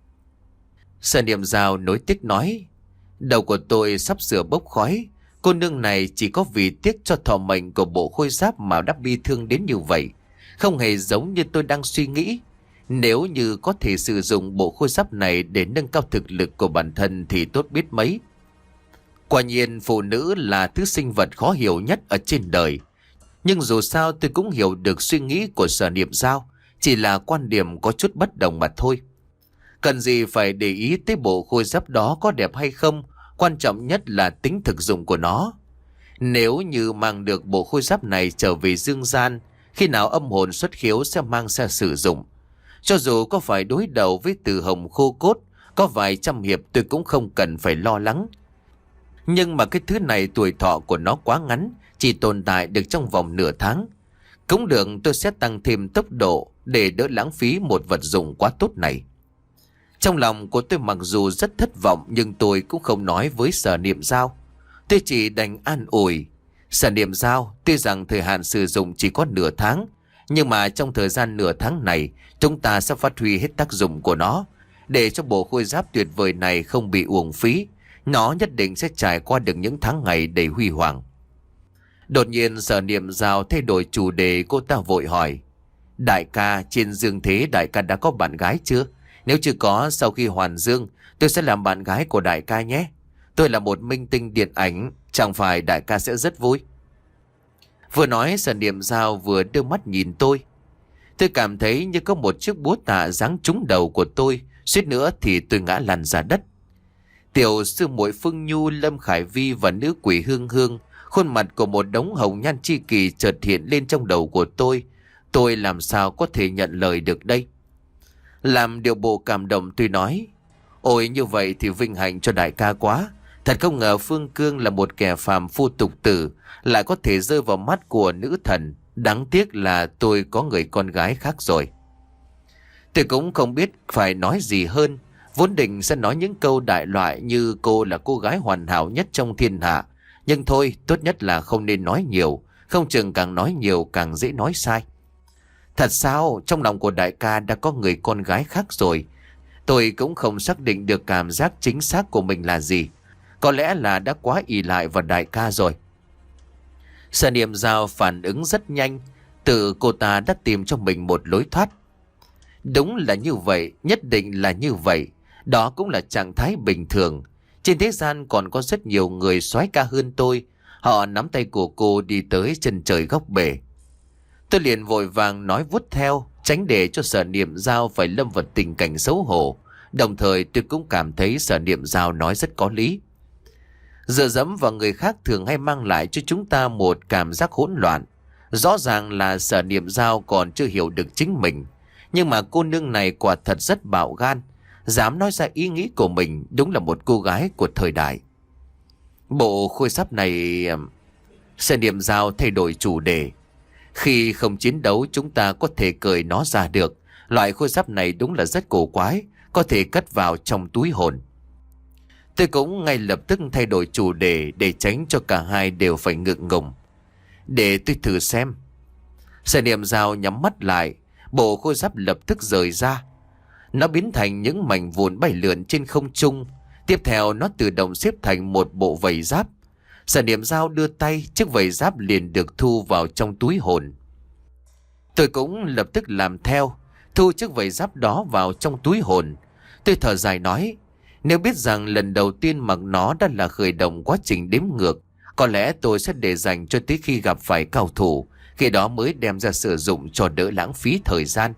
Sở Niệm Dao nối tiếc nói, đầu của tôi sắp sửa bốc khói. Cô nương này chỉ có vì tiếc cho thọ mệnh của bộ khôi giáp mà đã bi thương đến như vậy. Không hề giống như tôi đang suy nghĩ. Nếu như có thể sử dụng bộ khôi giáp này để nâng cao thực lực của bản thân thì tốt biết mấy. Quả nhiên phụ nữ là thứ sinh vật khó hiểu nhất ở trên đời. Nhưng dù sao tôi cũng hiểu được suy nghĩ của Sở Niệm Dao, chỉ là quan điểm có chút bất đồng mà thôi. Cần gì phải để ý tới bộ khôi giáp đó có đẹp hay không, quan trọng nhất là tính thực dụng của nó. Nếu như mang được bộ khôi giáp này trở về dương gian, khi nào âm hồn xuất khiếu sẽ mang ra sử dụng. Cho dù có phải đối đầu với Từ Hồng khô cốt, có vài trăm hiệp tôi cũng không cần phải lo lắng. Nhưng mà cái thứ này tuổi thọ của nó quá ngắn, chỉ tồn tại được trong vòng nửa tháng. Cũng được, tôi sẽ tăng thêm tốc độ để đỡ lãng phí một vật dụng quá tốt này. Trong lòng của tôi mặc dù rất thất vọng, nhưng tôi cũng không nói với Sở Niệm Giao. Tôi chỉ đành an ủi. Sở Niệm Giao, tuy rằng thời hạn sử dụng chỉ có nửa tháng, nhưng mà trong thời gian nửa tháng này, chúng ta sẽ phát huy hết tác dụng của nó, để cho bộ khôi giáp tuyệt vời này không bị uổng phí. Nó nhất định sẽ trải qua được những tháng ngày đầy huy hoàng. Đột nhiên Sở Niệm Giao thay đổi chủ đề, cô ta vội hỏi. Đại ca, trên dương thế đại ca đã có bạn gái chưa? Nếu chưa có, sau khi hoàn dương, tôi sẽ làm bạn gái của đại ca nhé. Tôi là một minh tinh điện ảnh, chẳng phải đại ca sẽ rất vui. Vừa nói Sở Niệm Giao vừa đưa mắt nhìn tôi. Tôi cảm thấy như có một chiếc búa tạ giáng trúng đầu của tôi, suýt nữa thì tôi ngã lăn ra đất. Tiểu sư muội Phương Nhu, Lâm Khải Vi và nữ quỷ Hương Hương, khuôn mặt của một đống hồng nhan chi kỳ chợt hiện lên trong đầu của tôi. Tôi làm sao có thể nhận lời được đây? Làm điệu bộ cảm động tôi nói. Ôi, như vậy thì vinh hạnh cho đại ca quá. Thật không ngờ Phương Cương là một kẻ phàm phu tục tử, lại có thể rơi vào mắt của nữ thần. Đáng tiếc là tôi có người con gái khác rồi. Tôi cũng không biết phải nói gì hơn. Vốn định sẽ nói những câu đại loại như cô là cô gái hoàn hảo nhất trong thiên hạ. Nhưng thôi, tốt nhất là không nên nói nhiều. Không chừng càng nói nhiều càng dễ nói sai. Thật sao, trong lòng của đại ca đã có người con gái khác rồi. Tôi cũng không xác định được cảm giác chính xác của mình là gì. Có lẽ là đã quá ỷ lại vào đại ca rồi. Sở Niệm Giao phản ứng rất nhanh. Tự cô ta đã tìm cho mình một lối thoát. Đúng là như vậy, nhất định là như vậy. Đó cũng là trạng thái bình thường. Trên thế gian còn có rất nhiều người soái ca hơn tôi. Họ nắm tay của cô đi tới chân trời góc bể. Tôi liền vội vàng nói vuốt theo, tránh để cho Sở Niệm Giao phải lâm vào tình cảnh xấu hổ. Đồng thời tôi cũng cảm thấy Sở Niệm Giao nói rất có lý. Dựa dẫm vào người khác thường hay mang lại cho chúng ta một cảm giác hỗn loạn. Rõ ràng là Sở Niệm Giao còn chưa hiểu được chính mình. Nhưng mà cô nương này quả thật rất bạo gan, dám nói ra ý nghĩ của mình, đúng là một cô gái của thời đại. Bộ khôi giáp này... Sở Niệm Giao thay đổi chủ đề. Khi không chiến đấu chúng ta có thể cởi nó ra được. Loại khôi giáp này đúng là rất cổ quái, có thể cất vào trong túi hồn. Tôi cũng ngay lập tức thay đổi chủ đề để tránh cho cả hai đều phải ngượng ngùng. Để tôi thử xem. Sở Niệm Giao nhắm mắt lại, bộ khôi giáp lập tức rời ra. Nó biến thành những mảnh vụn bay lượn trên không trung. Tiếp theo nó tự động xếp thành một bộ vảy giáp. Sở Niệm Giao đưa tay, chiếc vảy giáp liền được thu vào trong túi hồn. Tôi cũng lập tức làm theo, thu chiếc vảy giáp đó vào trong túi hồn. Tôi thở dài nói, nếu biết rằng lần đầu tiên mặc nó đã là khởi động quá trình đếm ngược, có lẽ tôi sẽ để dành cho tới khi gặp phải cao thủ, khi đó mới đem ra sử dụng cho đỡ lãng phí thời gian.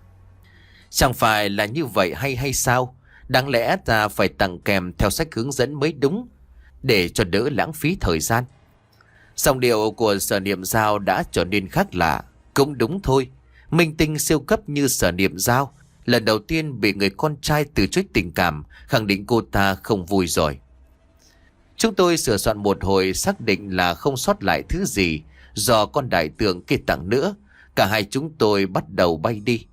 Chẳng phải là như vậy hay hay sao? Đáng lẽ ta phải tặng kèm theo sách hướng dẫn mới đúng, để cho đỡ lãng phí thời gian. Giọng điệu của Sở Niệm Giao đã trở nên khác lạ. Cũng đúng thôi, minh tinh siêu cấp như Sở Niệm Giao lần đầu tiên bị người con trai từ chối tình cảm, khẳng định cô ta không vui rồi. Chúng tôi sửa soạn một hồi, xác định là không sót lại thứ gì do con đại tượng kia tặng nữa. Cả hai chúng tôi bắt đầu bay đi.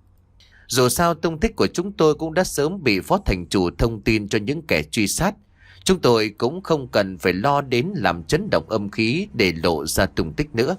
Dù sao tung tích của chúng tôi cũng đã sớm bị phó thành chủ thông tin cho những kẻ truy sát. Chúng tôi cũng không cần phải lo đến làm chấn động âm khí để lộ ra tung tích nữa.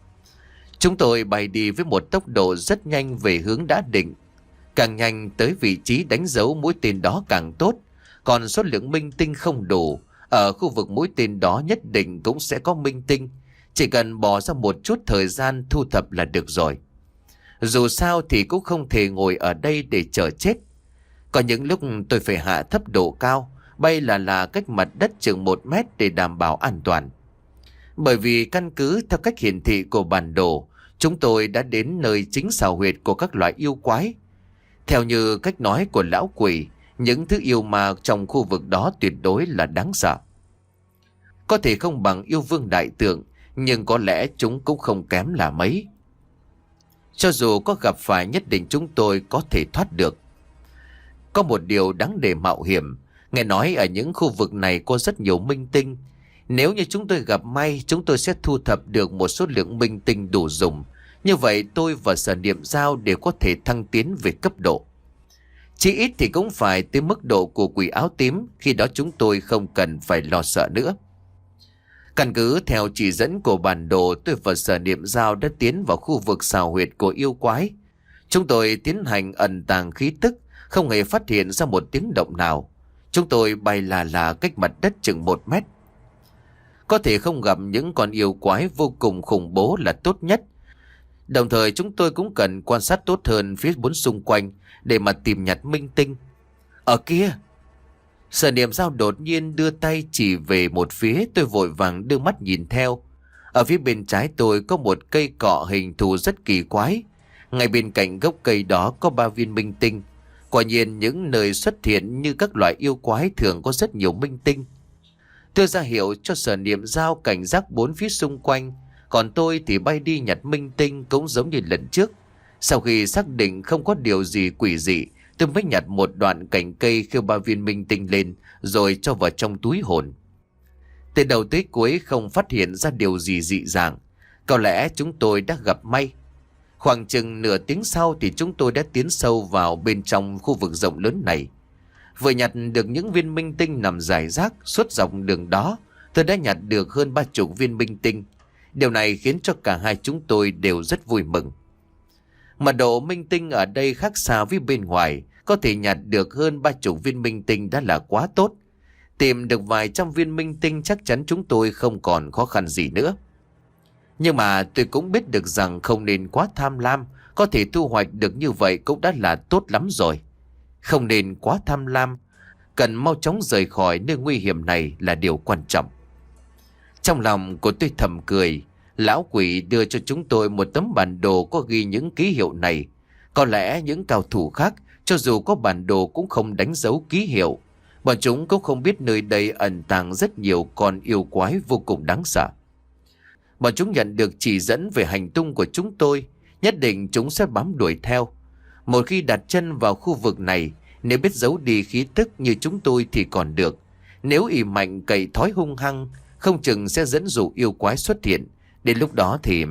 Chúng tôi bay đi với một tốc độ rất nhanh về hướng đã định. Càng nhanh tới vị trí đánh dấu mũi tên đó càng tốt. Còn số lượng minh tinh không đủ, ở khu vực mũi tên đó nhất định cũng sẽ có minh tinh. Chỉ cần bỏ ra một chút thời gian thu thập là được rồi. Dù sao thì cũng không thể ngồi ở đây để chờ chết. Có những lúc tôi phải hạ thấp độ cao, bay là là cách mặt đất chừng một mét để đảm bảo an toàn. Bởi vì căn cứ theo cách hiển thị của bản đồ, chúng tôi đã đến nơi chính xào huyệt của các loại yêu quái. Theo như cách nói của lão quỷ, những thứ yêu ma trong khu vực đó tuyệt đối là đáng sợ. Có thể không bằng yêu vương đại tượng, nhưng có lẽ chúng cũng không kém là mấy. Cho dù có gặp phải nhất định chúng tôi có thể thoát được. Có một điều đáng để mạo hiểm. Nghe nói ở những khu vực này có rất nhiều minh tinh. Nếu như chúng tôi gặp may, chúng tôi sẽ thu thập được một số lượng minh tinh đủ dùng. Như vậy tôi và Sở Niệm Giao đều có thể thăng tiến về cấp độ. Chỉ ít thì cũng phải tới mức độ của quỷ áo tím. Khi đó chúng tôi không cần phải lo sợ nữa. Căn cứ theo chỉ dẫn của bản đồ, tôi và Sở Niệm Giao đã tiến vào khu vực xào huyệt của yêu quái. Chúng tôi tiến hành ẩn tàng khí tức, không hề phát hiện ra một tiếng động nào. Chúng tôi bay là là cách mặt đất chừng một mét. Có thể không gặp những con yêu quái vô cùng khủng bố là tốt nhất. Đồng thời chúng tôi cũng cần quan sát tốt hơn phía bốn xung quanh để mà tìm nhặt minh tinh. Ở kia! Sở Niệm Giao đột nhiên đưa tay chỉ về một phía, tôi vội vàng đưa mắt nhìn theo. Ở phía bên trái tôi có một cây cọ hình thù rất kỳ quái. Ngay bên cạnh gốc cây đó có ba viên minh tinh. Quả nhiên những nơi xuất hiện như các loại yêu quái thường có rất nhiều minh tinh. Tôi ra hiệu cho Sở Niệm Giao cảnh giác bốn phía xung quanh. Còn tôi thì bay đi nhặt minh tinh cũng giống như lần trước. Sau khi xác định không có điều gì quỷ dị, tôi mới nhặt một đoạn cành cây khêu ba viên minh tinh lên rồi cho vào trong túi hồn. Từ đầu tới cuối không phát hiện ra điều gì dị dạng. Có lẽ chúng tôi đã gặp may. Khoảng chừng nửa tiếng sau thì chúng tôi đã tiến sâu vào bên trong khu vực rộng lớn này. Vừa nhặt được những viên minh tinh nằm rải rác suốt dọc đường đó, tôi đã nhặt được hơn ba chục viên minh tinh. Điều này khiến cho cả hai chúng tôi đều rất vui mừng. Mật độ minh tinh ở đây khác xa với bên ngoài, có thể nhặt được hơn ba chục viên minh tinh đã là quá tốt. Tìm được vài trăm viên minh tinh chắc chắn chúng tôi không còn khó khăn gì nữa. Nhưng mà tôi cũng biết được rằng không nên quá tham lam, có thể thu hoạch được như vậy cũng đã là tốt lắm rồi. Không nên quá tham lam, cần mau chóng rời khỏi nơi nguy hiểm này là điều quan trọng. Trong lòng của tôi thầm cười, lão quỷ đưa cho chúng tôi một tấm bản đồ có ghi những ký hiệu này. Có lẽ những cao thủ khác, cho dù có bản đồ cũng không đánh dấu ký hiệu. Bọn chúng cũng không biết nơi đây ẩn tàng rất nhiều con yêu quái vô cùng đáng sợ. Bọn chúng nhận được chỉ dẫn về hành tung của chúng tôi, nhất định chúng sẽ bám đuổi theo. Một khi đặt chân vào khu vực này, nếu biết giấu đi khí tức như chúng tôi thì còn được. Nếu ỷ mạnh cậy thói hung hăng, không chừng sẽ dẫn dụ yêu quái xuất hiện. Đến lúc đó thì...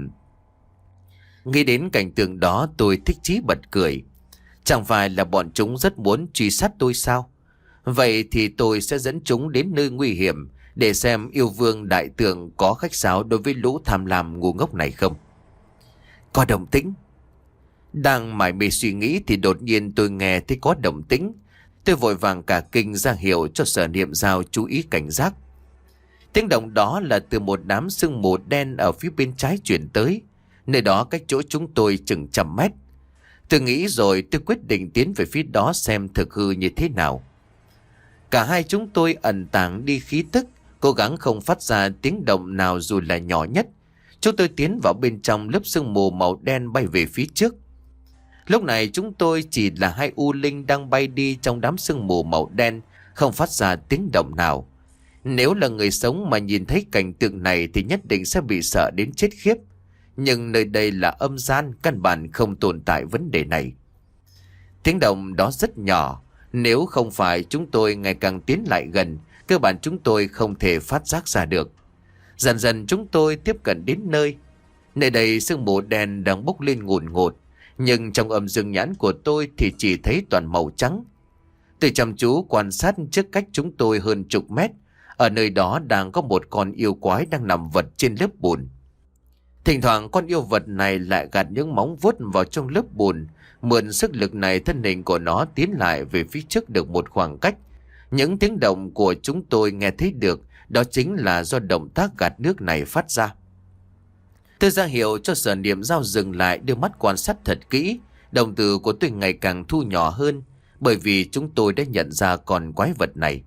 Nghĩ đến cảnh tượng đó tôi thích chí bật cười. Chẳng phải là bọn chúng rất muốn truy sát tôi sao? Vậy thì tôi sẽ dẫn chúng đến nơi nguy hiểm để xem yêu vương đại tượng có khách sáo đối với lũ tham lam ngu ngốc này không. Có động tĩnh. Đang mải mê suy nghĩ thì đột nhiên tôi nghe thấy có động tĩnh. Tôi vội vàng cả kinh ra hiệu cho Sở Niệm Giao chú ý cảnh giác. Tiếng động đó là từ một đám sương mù đen ở phía bên trái chuyển tới. Nơi đó cách chỗ chúng tôi chừng trăm mét. Tôi nghĩ rồi tôi quyết định tiến về phía đó xem thực hư như thế nào. Cả hai chúng tôi ẩn tàng đi khí tức, cố gắng không phát ra tiếng động nào dù là nhỏ nhất. Chúng tôi tiến vào bên trong lớp sương mù màu đen bay về phía trước. Lúc này chúng tôi chỉ là hai u linh đang bay đi trong đám sương mù màu đen, không phát ra tiếng động nào. Nếu là người sống mà nhìn thấy cảnh tượng này thì nhất định sẽ bị sợ đến chết khiếp. Nhưng nơi đây là âm gian, căn bản không tồn tại vấn đề này. Tiếng động đó rất nhỏ, nếu không phải chúng tôi ngày càng tiến lại gần, cơ bản chúng tôi không thể phát giác ra được. Dần dần chúng tôi tiếp cận đến nơi. Nơi đây sương mù đen đang bốc lên ngùn ngụt, nhưng trong âm dương nhãn của tôi thì chỉ thấy toàn màu trắng. Tôi chăm chú quan sát trước cách chúng tôi hơn chục mét. Ở nơi đó đang có một con yêu quái đang nằm vật trên lớp bùn. Thỉnh thoảng con yêu vật này lại gạt những móng vuốt vào trong lớp bùn. Mượn sức lực này, thân hình của nó tiến lại về phía trước được một khoảng cách. Những tiếng động của chúng tôi nghe thấy được, đó chính là do động tác gạt nước này phát ra. Tôi ra hiệu cho Sở Niệm Giao dừng lại, đưa mắt quan sát thật kỹ. Đồng tử của tôi ngày càng thu nhỏ hơn, bởi vì chúng tôi đã nhận ra con quái vật này.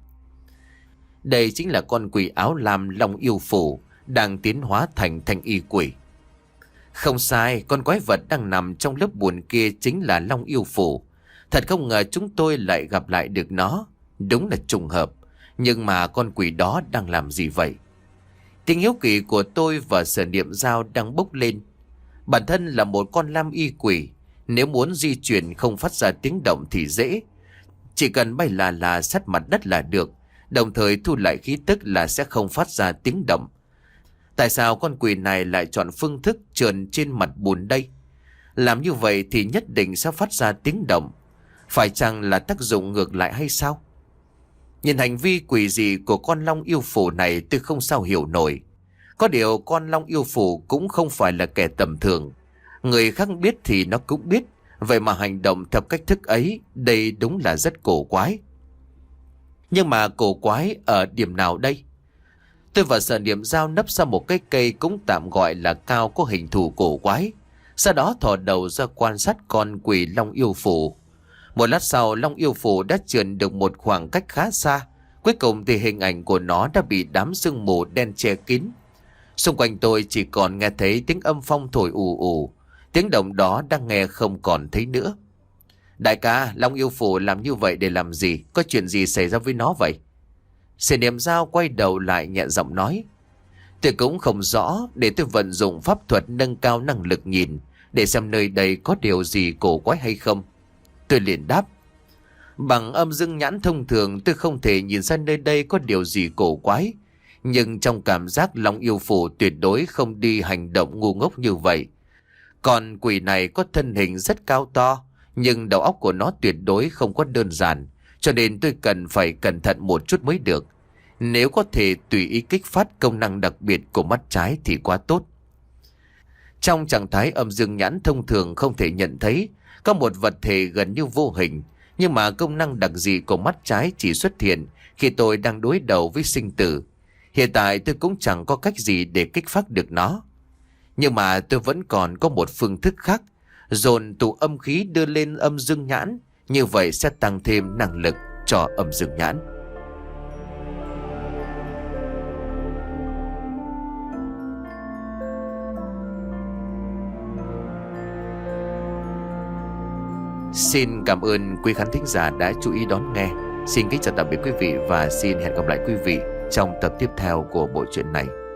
Đây chính là con quỷ áo lam Long Yêu Phủ, đang tiến hóa thành thanh y quỷ. Không sai, con quái vật đang nằm trong lớp bùn kia chính là Long Yêu Phủ. Thật không ngờ chúng tôi lại gặp lại được nó. Đúng là trùng hợp. Nhưng mà con quỷ đó đang làm gì vậy? Tình hiếu kỳ của tôi và Sở Niệm Giao đang bốc lên. Bản thân là một con lam y quỷ, nếu muốn di chuyển không phát ra tiếng động thì dễ. Chỉ cần bay là là sát mặt đất là được, đồng thời thu lại khí tức là sẽ không phát ra tiếng động. Tại sao con quỷ này lại chọn phương thức trườn trên mặt bùn đây? Làm như vậy thì nhất định sẽ phát ra tiếng động. Phải chăng là tác dụng ngược lại hay sao? Nhìn hành vi quỷ dị của con long yêu phủ này tôi không sao hiểu nổi. Có điều con long yêu phủ cũng không phải là kẻ tầm thường. Người khác biết thì nó cũng biết. Vậy mà hành động theo cách thức ấy, đây đúng là rất cổ quái. Nhưng mà cổ quái ở điểm nào đây? Tôi và Sở Niệm Dao nấp sau một cái cây cũng tạm gọi là cao có hình thù cổ quái. Sau đó thò đầu ra quan sát con quỷ long yêu phủ. Một lát sau, long yêu phủ đã trườn được một khoảng cách khá xa. Cuối cùng thì hình ảnh của nó đã bị đám sương mù đen che kín. Xung quanh tôi chỉ còn nghe thấy tiếng âm phong thổi ù ù. Tiếng động đó đang nghe không còn thấy nữa. Đại ca, long yêu phủ làm như vậy để làm gì? Có chuyện gì xảy ra với nó vậy? Sở Niệm Dao quay đầu lại nhẹ giọng nói. Tôi cũng không rõ, để tôi vận dụng pháp thuật nâng cao năng lực nhìn, để xem nơi đây có điều gì cổ quái hay không. Tôi liền đáp. Bằng âm dương nhãn thông thường tôi không thể nhìn ra nơi đây có điều gì cổ quái. Nhưng trong cảm giác long yêu phủ tuyệt đối không đi hành động ngu ngốc như vậy. Còn quỷ này có thân hình rất cao to, nhưng đầu óc của nó tuyệt đối không có đơn giản. Cho nên tôi cần phải cẩn thận một chút mới được. Nếu có thể tùy ý kích phát công năng đặc biệt của mắt trái thì quá tốt. Trong trạng thái âm dương nhãn thông thường không thể nhận thấy có một vật thể gần như vô hình. Nhưng mà công năng đặc dị của mắt trái chỉ xuất hiện khi tôi đang đối đầu với sinh tử. Hiện tại tôi cũng chẳng có cách gì để kích phát được nó. Nhưng mà tôi vẫn còn có một phương thức khác. Dồn tụ âm khí đưa lên âm dương nhãn. Như vậy sẽ tăng thêm năng lực cho âm dương nhãn. Xin cảm ơn quý khán thính giả đã chú ý đón nghe. Xin kính chào tạm biệt quý vị và xin hẹn gặp lại quý vị trong tập tiếp theo của bộ truyện này.